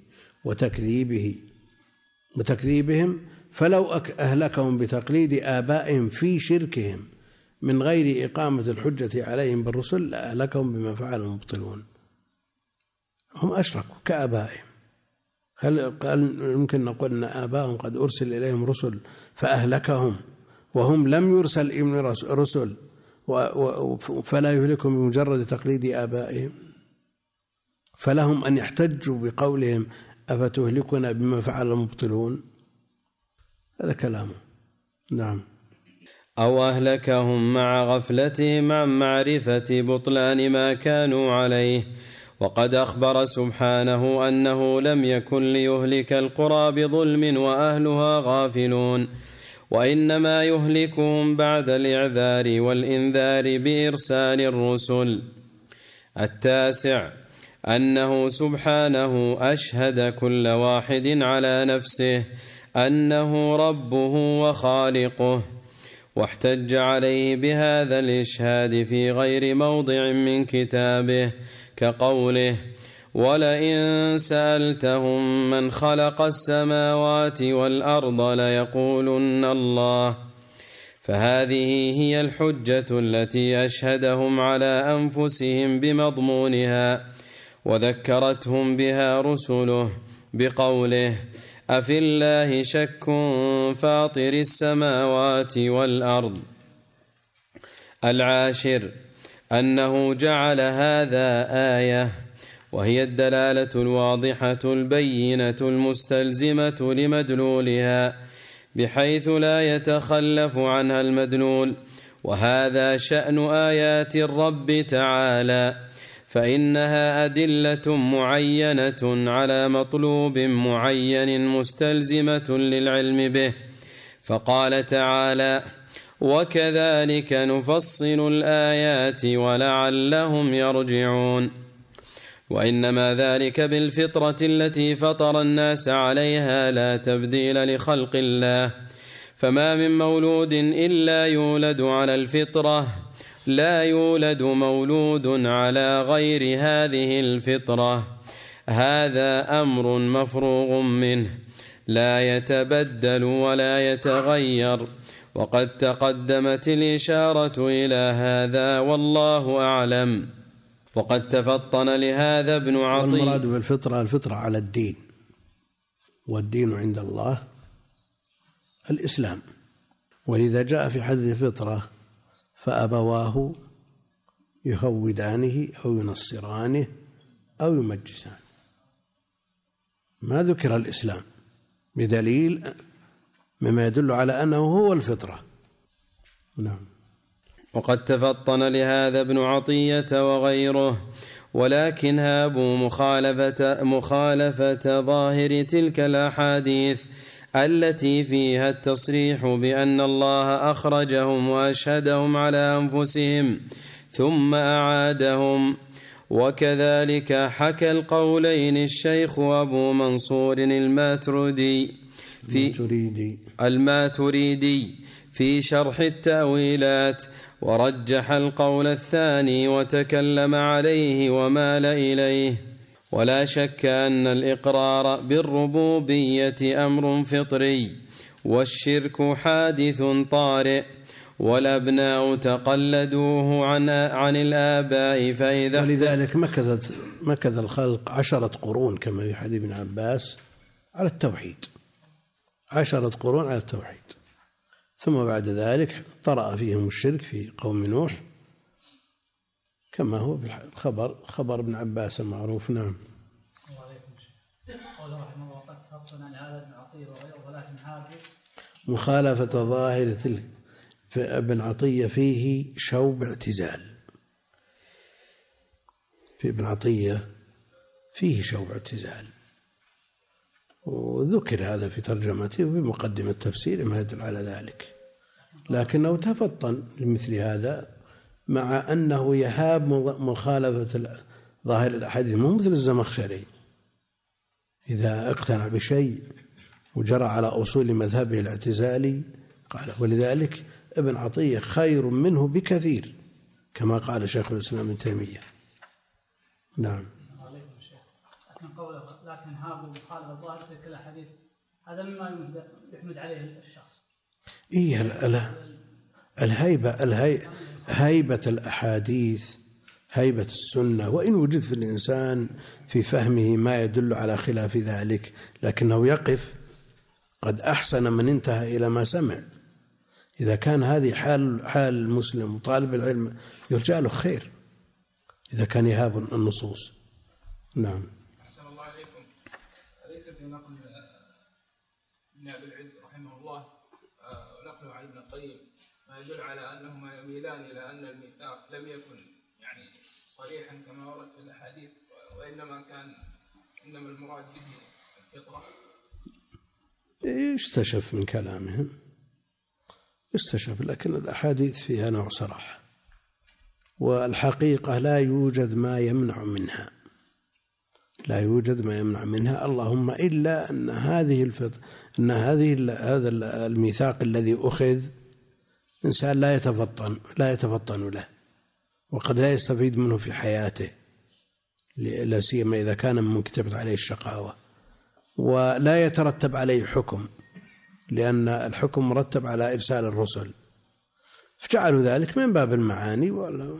وتكذيبهم، فلو أهلكهم بتقليد آبائهم في شركهم من غير إقامة الحجة عليهم بالرسل لأهلكهم بما فعل المبطلون. هم أشركوا كآبائهم. هل يمكن نقول أن آبائهم قد أرسل إليهم رسل فأهلكهم وهم لم يرسل إليهم رسل فلا يهلكهم بمجرد تقليد آبائهم؟ فلهم أن يحتجوا بقولهم أفتهلكنا بما فعل المبطلون؟ هذا كلامه. نعم. أو أهلكهم مع غفلتهم عن معرفة بطلان ما كانوا عليه، وقد أخبر سبحانه أنه لم يكن ليهلك القرى بظلم وأهلها غافلون، وإنما يهلكهم بعد الإعذار والإنذار بإرسال الرسل. 9 أنه سبحانه أشهد كل واحد على نفسه أنه ربه وخالقه، واحتج عليه بهذا الإشهاد في غير موضع من كتابه، كقوله ولئن سألتهم من خلق السماوات والأرض ليقولن الله. فهذه هي الحجة التي أشهدهم على أنفسهم بمضمونها، وذكرتهم بها رسله بقوله أفي الله شك فاطر السماوات والأرض. 10 أنه جعل هذا آية، وهي الدلالة الواضحة البينة المستلزمة لمدلولها بحيث لا يتخلف عنها المدلول، وهذا شأن آيات الرب تعالى، فإنها أدلة معينة على مطلوب معين مستلزمة للعلم به. فقال تعالى وكذلك نفصل الآيات ولعلهم يرجعون. وإنما ذلك بالفطرة التي فطر الناس عليها لا تبديل لخلق الله، فما من مولود إلا يولد على الفطرة، لا يولد مولود على غير هذه الفطرة، هذا أمر مفروغ منه لا يتبدل ولا يتغير، وقد تقدمت الإشارة إلى هذا والله أعلم. وقد تفطن لهذا ابن عطية. والمراد بالفطرة الفطرة على الدين، والدين عند الله الإسلام، ولذا جاء في حديث الفطرة فأبواه يهودانه أو ينصرانه أو يمجسانه، ما ذكر الإسلام بدليل مما يدل على أنه هو الفطرة. نعم. وقد تفطن لهذا ابن عطية وغيره، ولكن هابوا مخالفة ظاهر تلك الأحاديث التي فيها التصريح بأن الله أخرجهم وأشهدهم على أنفسهم ثم أعادهم. وكذلك حكى القولين الشيخ أبو منصور الماتريدي في شرح التأويلات، ورجح القول الثاني وتكلم عليه ومال إليه. ولا شك أن الإقرار بالربوبية أمر فطري، والشرك حادث طارئ، والأبناء تقلدوه عن الآباء. فإذا ولذلك مكث الخلق 10 قرون كما في حديث ابن عباس على التوحيد، 10 قرون على التوحيد، ثم بعد ذلك طرأ فيهم الشرك في قوم نوح كما هو في خبر ابن عباس المعروف. نعم. قال رحمه الله وقد تفطن عن هذا ابن عطية وغيره، ولكن هذه مخالفة ظاهرة ابن عطية فيه شوب اعتزال، في ابن عطية فيه شوب اعتزال، وذكر هذا في ترجمته وبمقدمة تفسيره ما يدل على ذلك، لكنه تفطن لمثل هذا مع أنه يهاب مخالفة ظاهر الأحاديث، مو مثل الزمخشري إذا اقتنع بشيء وجرى على أصول مذهبه الاعتزالي قال. ولذلك ابن عطية خير منه بكثير كما قال شيخ الإسلام ابن تيمية. نعم. لكن هذا مخالفة الظاهر في كل الحديث هذا مما يحمد عليه الشخص. إيه هيبة الأحاديث، هيبة السنة، وإن وجد في الإنسان في فهمه ما يدل على خلاف ذلك لكنه يقف قد أحسن من انتهى إلى ما سمع. إذا كان هذه حال المسلم وطالب العلم يرجع له خير إذا كان يهاب النصوص. نعم. أحسن الله عليكم. ليس في نقل ابن أبي العز رحمه الله ونقله عن ابن القيم ما يدل على أنهما يميلان إلى أن الميثاق لم يكن يعني صريحا كما ورد في الأحاديث، إنما المراد به الفطرة. يستشف من كلامهم، يستشف، لكن الأحاديث فيها نوع صراحة، والحقيقة لا يوجد ما يمنع منها، لا يوجد ما يمنع منها، اللهم إلا أن هذا الميثاق الذي أخذ إنسان لا يتفطن له، وقد لا يستفيد منه في حياته، لا سيما إذا كان من كتبت عليه الشقاوة، ولا يترتب عليه حكم لأن الحكم مرتب على إرسال الرسل، فجعلوا ذلك من باب المعاني،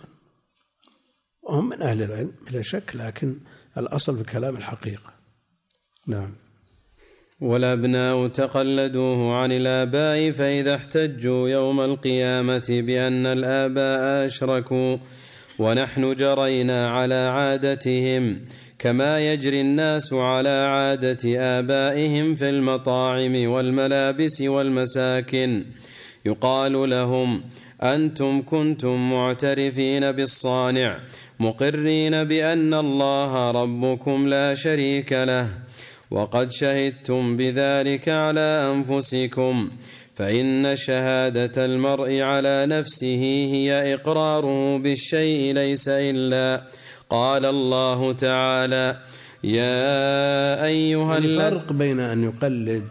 وهم من أهل العلم بلا شك، لكن الأصل في كلام الحقيقة. نعم. والأبناء تقلدوه عن الآباء فإذا احتجوا يوم القيامة بأن الآباء أشركوا ونحن جرينا على عادتهم كما يجري الناس على عادة آبائهم في المطاعم والملابس والمساكن، يقال لهم أنتم كنتم معترفين بالصانع مقرين بأن الله ربكم لا شريك له، وقد شهدتم بذلك على أنفسكم، فإن شهادة المرء على نفسه هي إقراره بالشيء ليس إلا قال الله تعالى يا أيها الفرق بين أن يقلد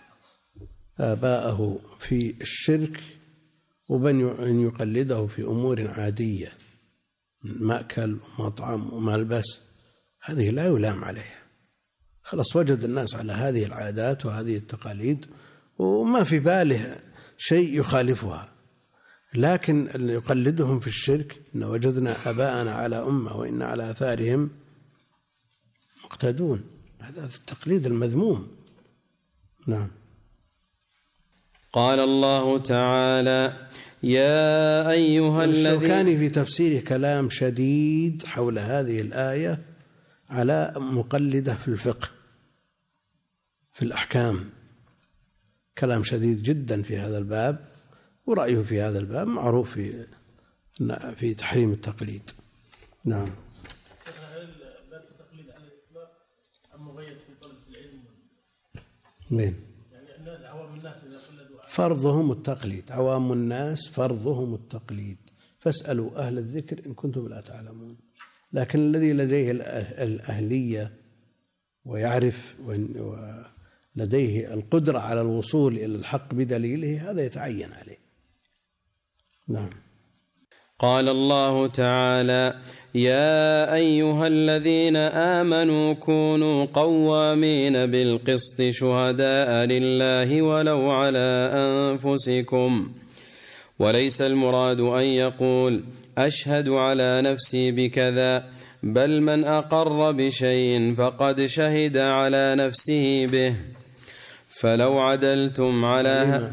آباءه في الشرك وبين أن يقلده في أمور عادية، مأكل ومطعم وملبس، هذه لا يلام عليها، خلاص وجد الناس على هذه العادات وهذه التقاليد وما في باله شيء يخالفها، لكن اللي يقلدهم في الشرك إن وجدنا آباءنا على أمة وإن على آثارهم مقتدون، هذا التقليد المذموم. نعم. قال الله تعالى يا أيها الذين، كان في تفسيره كلام شديد حول هذه الآية على مقلده في الفقه في الأحكام، كلام شديد جدا في هذا الباب، ورأيه في هذا الباب معروف في تحريم التقليد. نعم. التقليد على الإطلاق أم مغيب في طلب العلم؟ مين؟ يعني الناس عوام الناس إذا قلدوا فرضهم التقليد، عوام الناس فرضهم التقليد، فاسألوا أهل الذكر إن كنتم لا تعلمون. لكن الذي لديه الأهلية ويعرف ولديه القدرة على الوصول إلى الحق بدليله هذا يتعين عليه. نعم. قال الله تعالى يا أيها الذين آمنوا كونوا قوامين بالقسط شهداء لله ولو على أنفسكم، وليس المراد أن يقول أشهد على نفسي بكذا، بل من أقر بشيء فقد شهد على نفسه به، فلو عدلتم على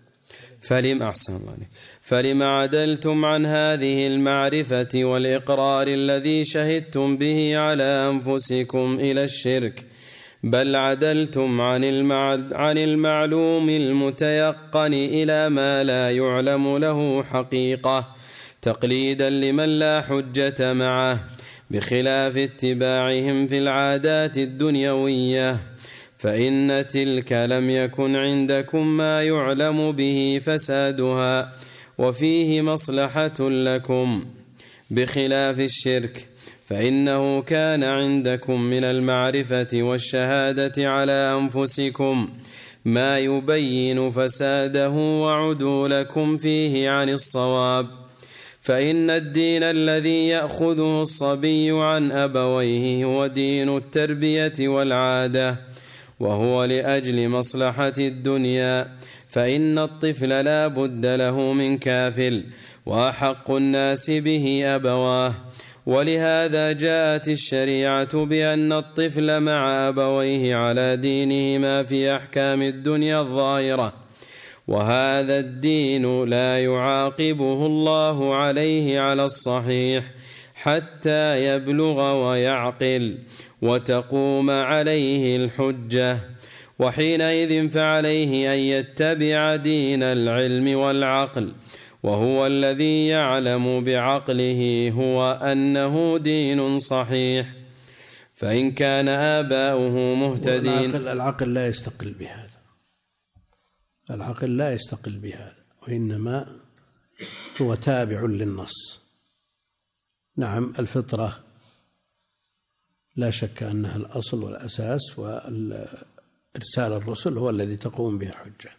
فلم عدلتم عن هذه المعرفة والإقرار الذي شهدتم به على أنفسكم إلى الشرك، بل عدلتم عن المعلوم المتيقن إلى ما لا يعلم له حقيقة تقليدا لمن لا حجة معه، بخلاف اتباعهم في العادات الدنيوية، فإن تلك لم يكن عندكم ما يعلم به فسادها وفيه مصلحة لكم، بخلاف الشرك فإنه كان عندكم من المعرفة والشهادة على أنفسكم ما يبين فساده وعدولكم فيه عن الصواب. فإن الدين الذي يأخذه الصبي عن أبويه هو دين التربية والعادة، وهو لأجل مصلحة الدنيا، فإن الطفل لا بد له من كافل، وأحق الناس به أبواه. ولهذا جاءت الشريعة بأن الطفل مع أبويه على دينهما في أحكام الدنيا الظاهرة، وهذا الدين لا يعاقبه الله عليه على الصحيح حتى يبلغ ويعقل وتقوم عليه الحجة، وحينئذ فعليه أن يتبع دين العلم والعقل، وهو الذي يعلم بعقله هو أنه دين صحيح. فإن كان آباؤه مهتدين. العقل لا يستقل بهذا، العقل لا يستقل بهذا، وإنما هو تابع للنص. نعم الفطرة لا شك أنها الأصل والأساس، وإرسال الرسل هو الذي تقوم به حجة.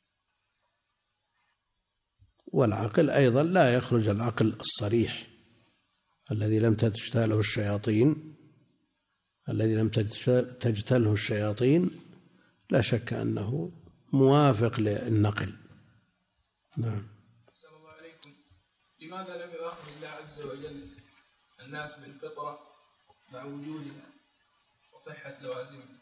والعقل أيضا لا يخرج العقل الصريح الذي لم تجتاله الشياطين، الذي لم تجتله الشياطين لا شك أنه موافق للنقل. نعم. أحسن الله عليكم. لماذا لم يؤاخذ الله عز وجل الناس بالفطرة مع وجودها وصحة لوازمها؟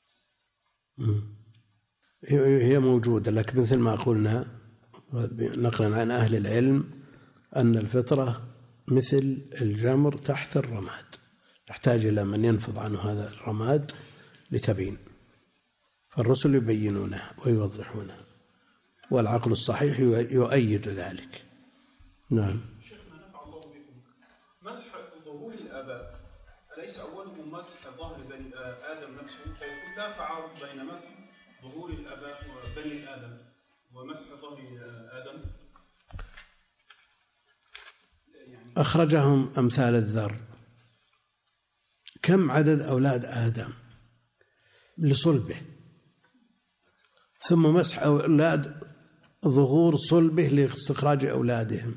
هي موجودة، لكن مثل ما قلنا نقلا عن أهل العلم أن الفطرة مثل الجمر تحت الرماد، تحتاج إلى من ينفض عنه هذا الرماد لتبين، فالرسل يبينونه ويوضحونه، والعقل الصحيح يؤيد ذلك. نعم. شيخنا نفع الله بكم، مسح ظهور الآباء أليس أوله مسح ظهر بني آدم نفسه؟ فيكون لا تعارض بين مسح ظهور الآباء وبني آدم ومسح ظهر آدم؟ أخرجهم أمثال الذر. كم عدد أولاد آدم لصلبه، ثم مسح أولاد ظهور صلبه لاستخراج أولادهم،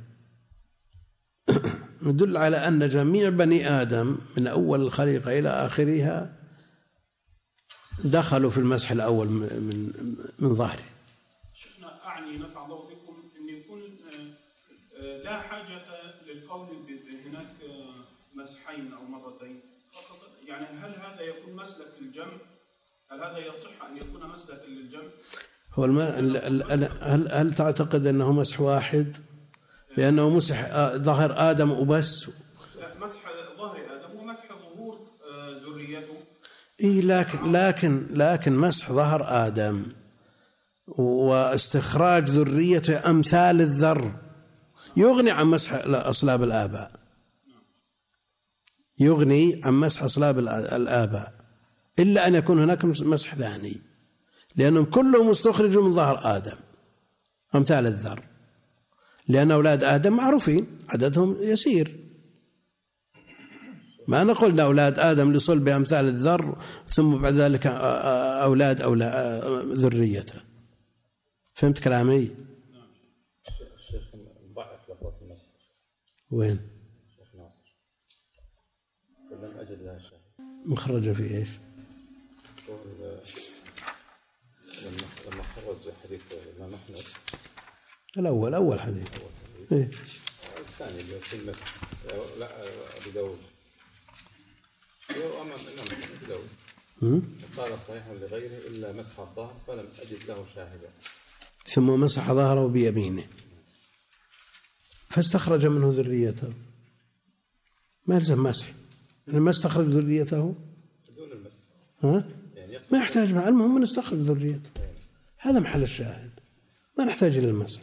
يدل على أن جميع بني آدم من أول الخليقة إلى آخرها دخلوا في المسح الأول من ظهره. شيخنا أعني نفع الله بكم أن يكون لا حاجة للقول بهناك مسحين أو مرتين، يعني هل هذا يكون مسلك للجمع؟ هل هذا يصح أن يكون مسلك للجمع؟ هل تعتقد أنه مسح واحد لأنه مسح ظهر آدم وبس؟ لا، مسح ظهر آدم ومسح ظهور ذريته. إيه، لكن مسح ظهر آدم واستخراج ذريته أمثال الذر يغني عن مسح أصلاب الآباء، يغني عن مسح أصلاب الآباء، إلا أن يكون هناك مسح ثاني، لأنهم كلهم استخرجوا من ظهر آدم أمثال الذر، لأن أولاد آدم معروفين عددهم يسير. ما نقول أن أولاد آدم لصلب أمثال الذر ثم بعد ذلك أولاد ذريته. فهمت كلامي؟ الشيخ ضعف لفظ المسح. وين؟ الشيخ ناصر لم أجد لها شيء. مخرجة في إيش؟ لما خرج حديث الإمام أحمد أول حديث. إيه؟ الثاني اللي في المسح، لا أبي داود، أمام الإمام أبي داود قال صحيح لغيره إلا مسح الظهر فلم أجد له شاهدا، ثم مسح ظهره بيمينه فاستخرج منه ذريته. ما يلزم مسح، يعني ما استخرج ذريته دون المسح. ها؟ يعني ما يحتاج مع المهم نستخرج ذريته، هذا محل الشاهد، ما نحتاج إلى المسح.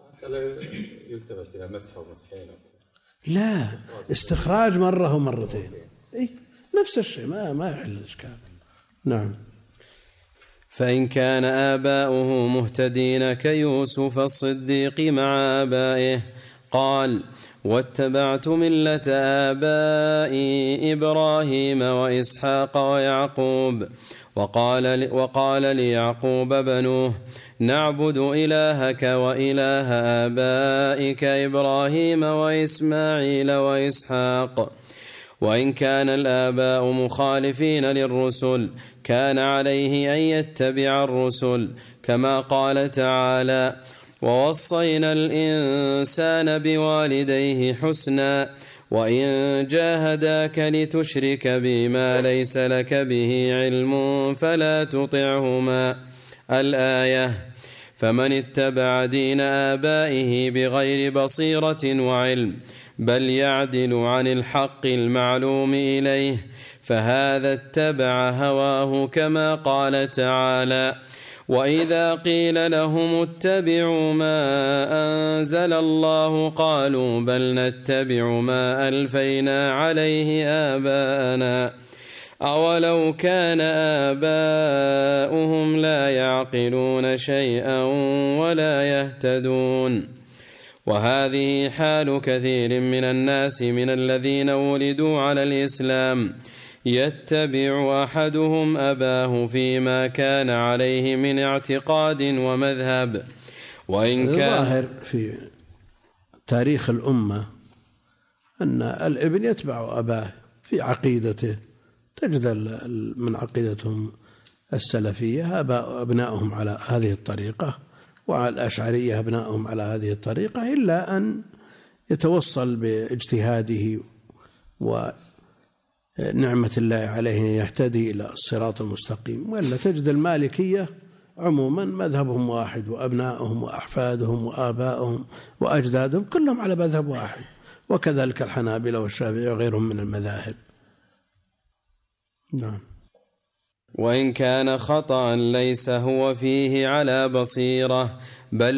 يلتفت إلى مسح ومسحين، لا، استخراج مرة ومرتين، نفس الشيء، ما يحل الإشكال. نعم. فإن كان آباؤه مهتدين كيوسف الصديق مع آبائه، قال: واتبعت ملة آبائي إبراهيم وإسحاق ويعقوب. وقال ليعقوب بنوه: نعبد إلهك وإله آبائك إبراهيم وإسماعيل وإسحاق. وإن كان الآباء مخالفين للرسل كان عليه أن يتبع الرسل، كما قال تعالى: ووصينا الإنسان بوالديه حسنا وإن جاهداك لتشرك بي ما ليس لك به علم فلا تطعهما. الآية. فمن اتبع دين آبائه بغير بصيرة وعلم بل يعدل عن الحق المعلوم إليه فهذا اتبع هواه، كما قال تعالى: وإذا قيل لهم اتبعوا ما أنزل الله قالوا بل نتبع ما ألفينا عليه آباءنا أولو كان آباؤهم لا يعقلون شيئا ولا يهتدون. وهذه حال كثير من الناس من الذين ولدوا على الإسلام، يتبع أحدهم أباه فيما كان عليه من اعتقاد ومذهب. وإن كان ظاهر في تاريخ الأمة أن الابن يتبع أباه في عقيدته، تجد من عقيدتهم السلفية أبنائهم على هذه الطريقة، وعلى الأشعرية أبنائهم على هذه الطريقة، إلا أن يتوصل باجتهاده ونعمة الله عليه أن يهتدي إلى الصراط المستقيم. وإلا تجد المالكية عموما مذهبهم واحد، وأبنائهم وأحفادهم وآبائهم وأجدادهم كلهم على مذهب واحد، وكذلك الحنابلة والشافعية وغيرهم من المذاهب. نعم. وإن كان خطأ ليس هو فيه على بصيرة بل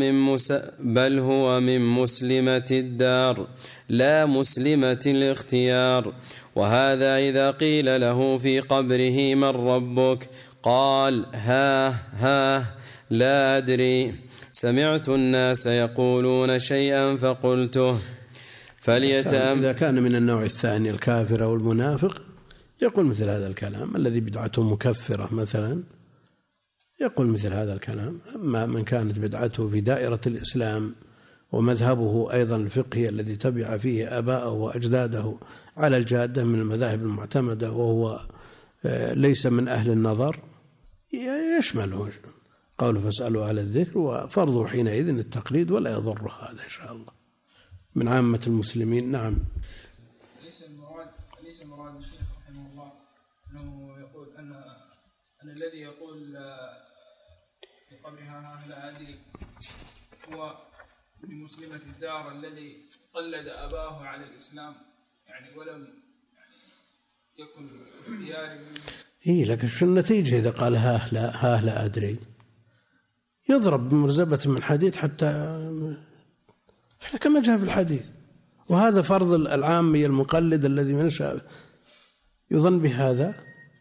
هو من مسلمة الدار لا مسلمة الاختيار. وهذا إذا قيل له في قبره من ربك قال: ها لا أدري، سمعت الناس يقولون شيئا فقلته. إذا كان من النوع الثاني الكافر أو المنافق يقول مثل هذا الكلام، الذي بدعته مكفرة مثلا يقول مثل هذا الكلام. أما من كانت بدعته في دائرة الإسلام ومذهبه أيضا الفقهي الذي تبع فيه آباءه وأجداده على الجادة من المذاهب المعتمدة وهو ليس من أهل النظر، يشمله قوله فاسألوا أهل الذكر، وفرضه حينئذ التقليد ولا يضر هذا إن شاء الله من عامة المسلمين. نعم. ليس المراد الشيخ رحمه الله أنه يقول أن الذي يقول في قبرها لا أدري هو من مسلمة الدار الذي قلد أباه على الإسلام، يعني ولم يكن اختياري منه. لكن شو النتيجة إذا قال ها لا أدري؟ يضرب بمرزبة من حديد حتى كما جاء في الحديث. وهذا فرض العامي المقلد الذي من شاء يظن بهذا،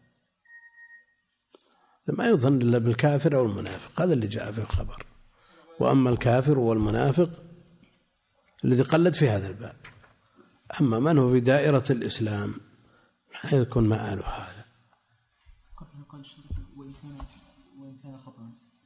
ما يظن إلا بالكافر أو المنافق، هذا اللي جاء في الخبر. وأما الكافر والمنافق الذي قلد في هذا الباب، أما من هو في دائرة الإسلام يكون مآله هذا. قال الشرح وإن كان خطأ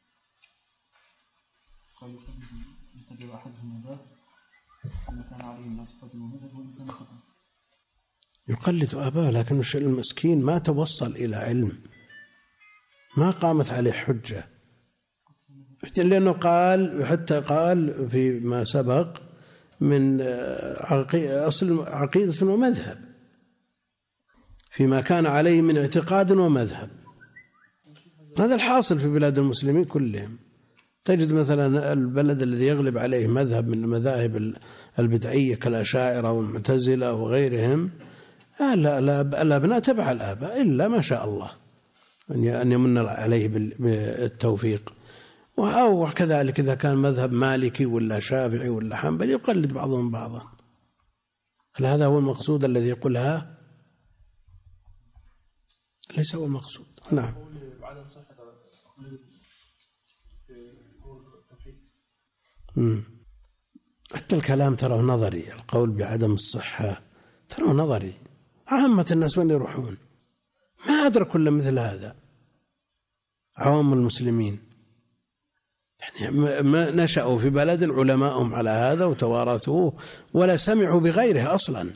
قال يتبع أحدهم أباه إن كان عليه الناس قدم ومذهب وإن كان خطأ. يقلد أباه، لكن المسكين ما توصل إلى علم، ما قامت عليه حجة، لأنه حتى قال فيما سبق من أصل عقيدة ومذهب، فيما كان عليه من اعتقاد ومذهب. هذا الحاصل في بلاد المسلمين كلهم. تجد مثلا البلد الذي يغلب عليه مذهب من المذاهب البدعية كالأشاعرة والمعتزلة وغيرهم، الأبناء تبع الآباء إلا ما شاء الله. أن يمن عليه بالتوفيق. أو كذلك إذا كان مذهب مالكي ولا شافعي ولا حنبلي يقلد بعضهم بعضا. هل هذا هو المقصود الذي يقولها؟ ليس هو المقصود. نعم. حتى الكلام ترى نظري، القول بعدم الصحة ترى نظري. عامة الناس وين يروحون؟ ما أدركوا إلا مثل هذا. عوام المسلمين يعني ما نشأوا في بلد علماءهم على هذا وتوارثوه ولا سمعوا بغيره أصلا.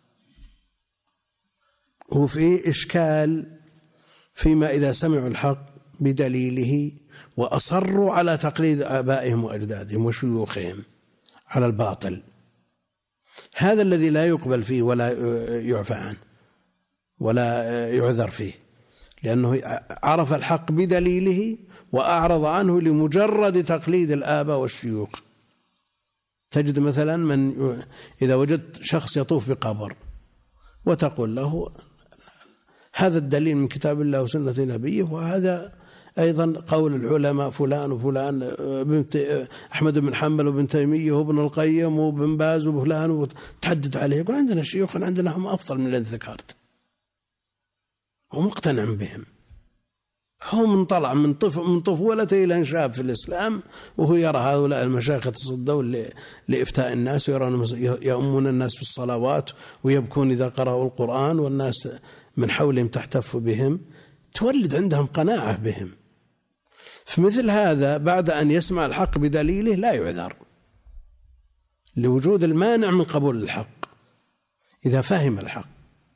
وفي إشكال فيما إذا سمعوا الحق بدليله وأصروا على تقليد آبائهم وأجدادهم وشيوخهم على الباطل، هذا الذي لا يقبل فيه ولا يعفى عنه ولا يعذر فيه، لأنه عرف الحق بدليله وأعرض عنه لمجرد تقليد الآباء والشيوخ. تجد مثلا إذا وجدت شخص يطوف بقبر وتقول له هذا الدليل من كتاب الله وسنة نبيه، وهذا أيضا قول العلماء فلان وفلان، أحمد بن حنبل وابن تيمية وابن القيم وابن باز وفلان، وتحدد عليه يقول عندنا شيوخ عندنا هم أفضل من الذي ذكرت، ومقتنع بهم. هو منطلع من طفولته إلى انشاب في الإسلام، وهو يرى هؤلاء المشايخ يتصدون لإفتاء الناس ويرون يؤمون الناس في الصلوات ويبكون إذا قرأوا القرآن والناس من حولهم تحتف بهم، تولد عندهم قناعة بهم. فمثل هذا بعد أن يسمع الحق بدليله لا يعذر لوجود المانع من قبول الحق إذا فهم الحق.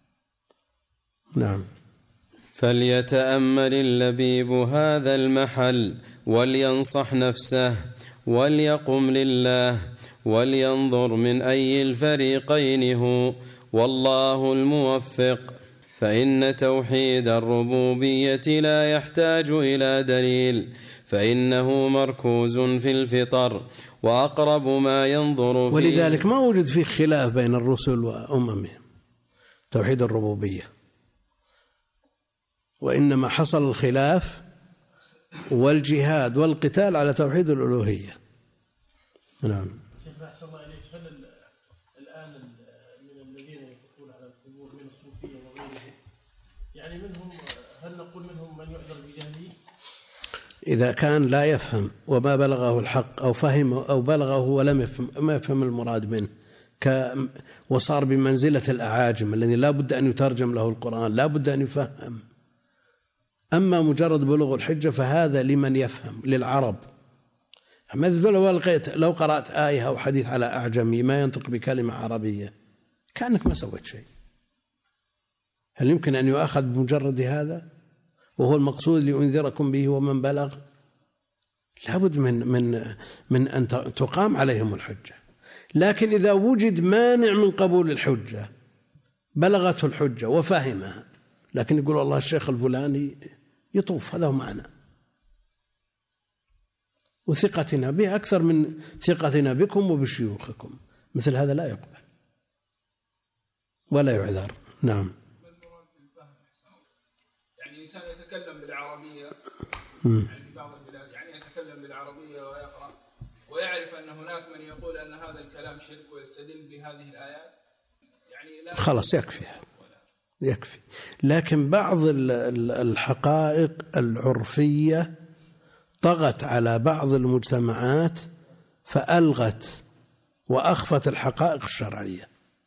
نعم. فليتأمل اللبيب هذا المحل ولينصح نفسه وليقم لله ولينظر من أي الفريقين هو، والله الموفق. فإن توحيد الربوبية لا يحتاج إلى دليل، فإنه مركوز في الفطر وأقرب ما ينظر فيه. ولذلك ما وجد فيه خلاف بين الرسل وأممهم توحيد الربوبية، وإنما حصل الخلاف والجهاد والقتال على توحيد الألوهية. نعم. شيخ أحسن الله إليك، هل الآن من الذين يقفون على القبور من الصوفية وغيرهم، يعني منهم هل نقول منهم من يعذر بجهله؟ إذا كان لا يفهم وما بلغه الحق أو فهم أو بلغه ولم يفهم ما يفهم المراد منه، وصار بمنزلة الأعاجم الذي لا بد أن يترجم له القرآن، لا بد أن يفهم. أما مجرد بلوغ الحجة فهذا لمن يفهم، للعرب. مثل لو قرأت آية أو حديث على أعجمي ما ينطق بكلمة عربية كأنك ما سويت شيء. هل يمكن أن يؤخذ بمجرد هذا وهو المقصود لأنذركم به ومن بلغ؟ لابد من أن تقام عليهم الحجة. لكن إذا وجد مانع من قبول الحجة، بلغته الحجة وفهمها، لكن يقول الله الشيخ الفلاني يطوف، هذا هو معنى، وثقتنا به أكثر من ثقتنا بكم وبشيوخكم، مثل هذا لا يقبل ولا يعذر. نعم. يعني إنسان يتكلم بالعربية، يعني في بعض البلاد يعني يتكلم بالعربية ويقرأ ويعرف أن هناك من يقول أن هذا الكلام شرك ويستدل بهذه الآيات، يعني لا خلاص يكفي. لكن بعض الحقائق العرفية طغت على بعض المجتمعات فألغت وأخفت الحقائق الشرعية.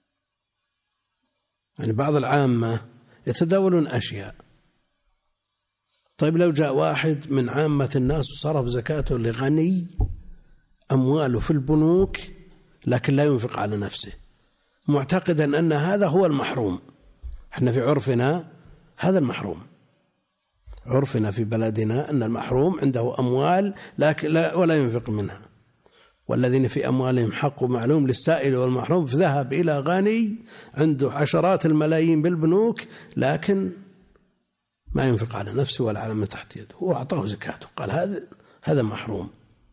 يعني بعض العامة يتداولون أشياء، طيب لو جاء واحد من عامة الناس وصرف زكاته لغني أمواله في البنوك لكن لا ينفق على نفسه معتقدا أن هذا هو المحروم، احنا في عرفنا هذا المحروم، عرفنا في بلدنا أن المحروم عنده أموال لكن ولا ينفق منها، والذين في أموالهم حق معلوم للسائل والمحروم، فذهب إلى غني عنده عشرات الملايين بالبنوك لكن ما ينفق على نفسه ولا على من تحت يده، هو أعطاه زكاته، قال هذا محروم،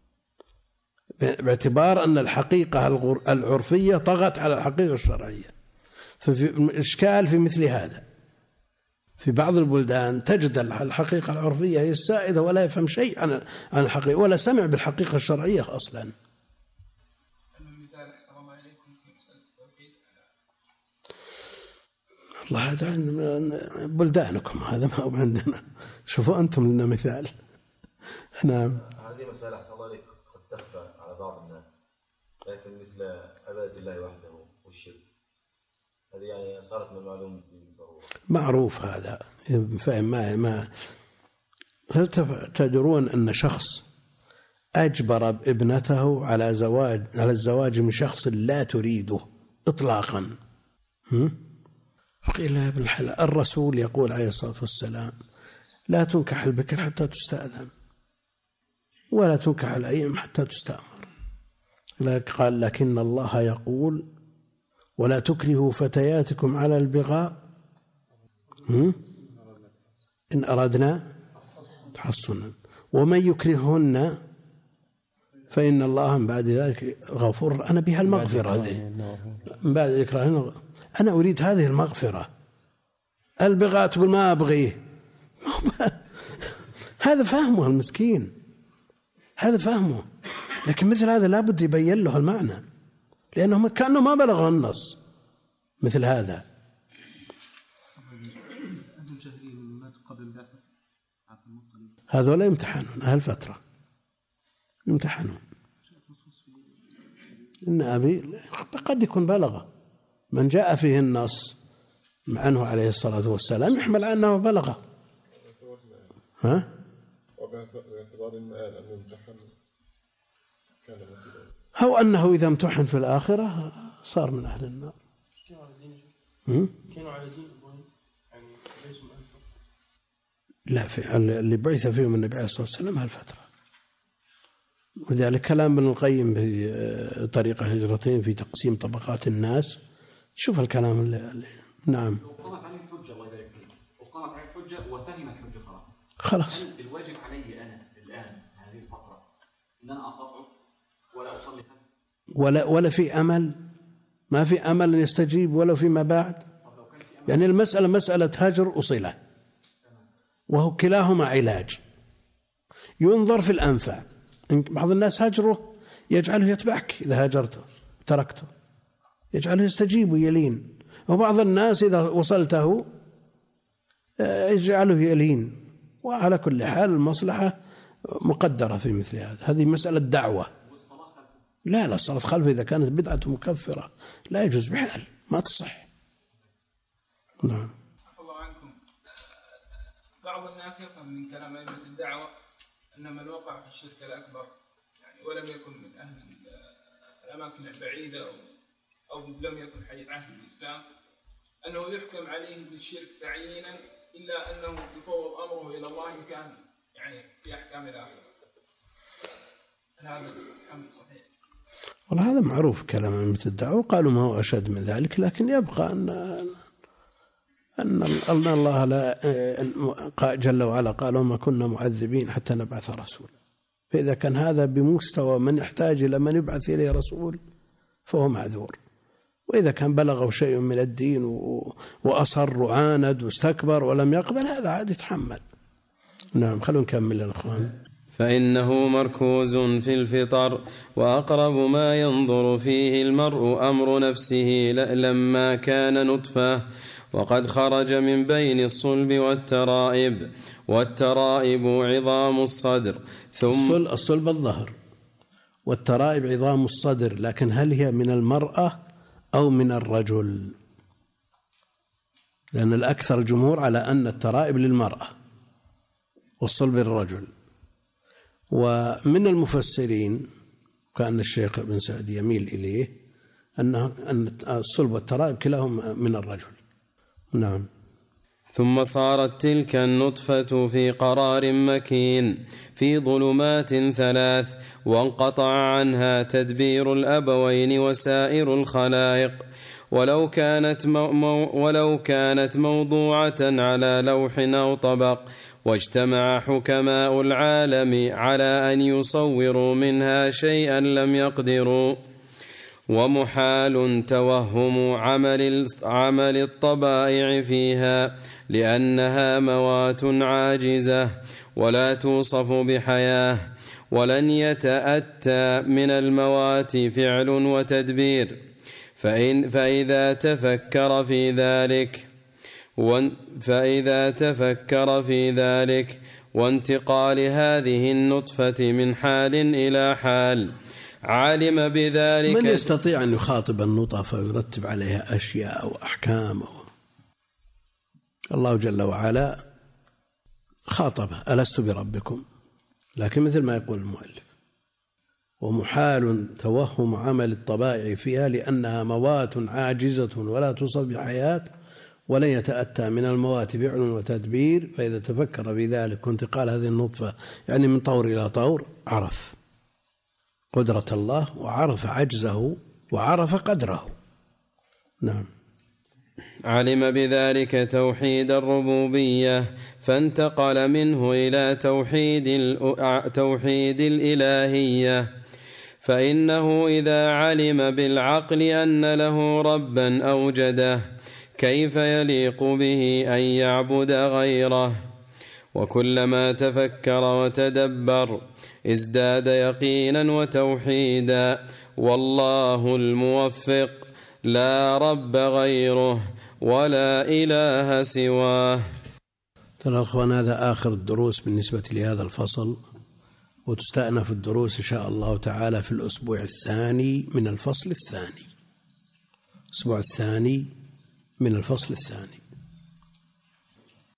باعتبار أن الحقيقة العرفية طغت على الحقيقة الشرعية. ففي إشكال في مثل هذا، في بعض البلدان تجد الحقيقة العرفية هي السائدة ولا يفهم شيء عن الحقيقة ولا سمع بالحقيقة الشرعية أصلا. الله هذا بلدانكم، هذا ما هو عندنا. شوفوا أنتم لنا مثال. نعم. هذه مسألة أحسن الله عليك قد تخفى على بعض الناس، لكن مثل عبادة الله وحده والشرك هذه يعني صارت من المعلوم بالضرورة. معروف هذا، فهم ما هل تدرون أن شخص أجبر ابنته على الزواج من شخص لا تريده إطلاقا؟ فقيل يا ابن الحلال الرسول يقول عليه الصلاة والسلام لا تنكح البكر حتى تستأذن ولا تنكح الأيم حتى تستأمر. قال لكن الله يقول ولا تكرهوا فتياتكم على البغاء إن أردنا تحصنا ومن يكرههن فإن الله من بعد ذلك غفور. أنا بها المغفرة هذه من بعد إكراههن، أنا أريد هذه المغفرة. البغاء تقول ما أبغيه هذا فهمه المسكين، هذا فهمه، لكن مثل هذا لابد يبين له المعنى لأنه كأنه ما بلغ النص مثل هذا. هذولا يمتحنون أهل فترة، يمتحنون. إن أبي قد يكون بلغ، من جاء فيه النص عنه عليه الصلاة والسلام يحمل عنه بلغ. ها؟ وباعتبار المآل أن يمتحن كان مسيرا، هو أنه إذا امتحن في الآخرة صار من أهل النار. كانوا على دين يعني ليسوا لا، في اللي بعث فيهم النبي عليه الصلاة والسلام هالفترة. وذلك كلام ابن القيم في طريق الهجرتين في تقسيم طبقات الناس. شوف الكلام اللي نعم. لو قامت عليه الحجة الله يبارك فيك، وقامت عليه الحجة وفهم الحجة خلاص. هل الواجب علي أنا الآن هذه الفترة إن أنا أقاطعه ولا أصلي خلفه؟ ولا في أمل؟ ما في أمل أن يستجيب ولو فيما بعد؟ يعني المسألة مسألة هجر وصلة، وهو كلاهما علاج. ينظر في الأنفع. بعض الناس هجره يجعله يتبعك إذا هجرته تركته، يجعله يستجيب ويلين. وبعض الناس إذا وصلته يجعله يلين. وعلى كل حال المصلحة مقدرة في مثل هذا. هذه مسألة دعوة. لا الصلاة خلفه إذا كانت بدعة مكفرة لا يجوز بحال، ما تصح. نعم. الله عنكم، بعض الناس يفهم من كلام أئمة الدعوة أن من وقع في الشرك الأكبر يعني ولم يكن من أهل الأماكن البعيدة أو لم يكن حديث عهد الإسلام أنه يحكم عليه بالشرك تعيينا، إلا أنه يفوض أمره إلى الله إن كان يعني في أحكام الآخرة. هذا الحمد صحيح. والله هذا معروف كلام أئمة الدعوة، قالوا ما هو أشد من ذلك، لكن يبقى أن الله لا جل وعلا قال وما كنا معذبين حتى نبعث رسول. فإذا كان هذا بمستوى من يحتاج إلى من يبعث إليه رسول فهو معذور. وإذا كان بلغه شيء من الدين وأصر وعاند واستكبر ولم يقبل هذا عاد يتحمل. نعم خلونا نكمل يا أخوان. فإنه مركوز في الفطر، وأقرب ما ينظر فيه المرء أمر نفسه لما كان نطفة، وقد خرج من بين الصلب والترائب عظام الصدر. ثم الصلب الظهر والترائب عظام الصدر، لكن هل هي من المرأة أو من الرجل؟ لأن الأكثر الجمهور على أن الترائب للمرأة والصلب للرجل. ومن المفسرين كان الشيخ ابن سعد يميل إليه أن الصلب والترائب كلاهما من الرجل. نعم. ثم صارت تلك النطفة في قرار مكين في ظلمات ثلاث، وانقطع عنها تدبير الأبوين وسائر الخلائق، ولو كانت موضوعة على لوح أو طبق، واجتمع حكماء العالم على أن يصوروا منها شيئا لم يقدروا، ومحال توهم عمل الطبائع فيها لأنها موات عاجزة ولا توصف بحياة، ولن يتأتى من الموات فعل وتدبير. فإذا تفكر في ذلك وانتقال هذه النطفة من حال إلى حال علم بذلك. من يستطيع أن يخاطب النطفة ويرتب عليها أشياء أو أحكام؟ الله جل وعلا خاطبه: ألست بربكم؟ لكن مثل ما يقول المؤلف: ومحال توهم عمل الطبائع فيها لأنها موات عاجزة ولا توصف بحياة، ولن يتأتى من الموات فعل وتدبير. فإذا تفكر في ذلك وانتقال هذه النطفة يعني من طور إلى طور، عرف قدرة الله وعرف عجزه وعرف قدره. نعم. علم بذلك توحيد الربوبية فانتقل منه إلى توحيد الإلهية. فإنه إذا علم بالعقل أن له ربا أوجده كيف يليق به أن يعبد غيره؟ وكلما تفكر وتدبر ازداد يقينا وتوحيدا، والله الموفق لا رب غيره ولا إله سواه. ترى أخوان، هذا آخر الدروس بالنسبة لهذا الفصل، وتستأنف الدروس إن شاء الله تعالى في الأسبوع الثاني من الفصل الثاني. الأسبوع الثاني من الفصل الثاني.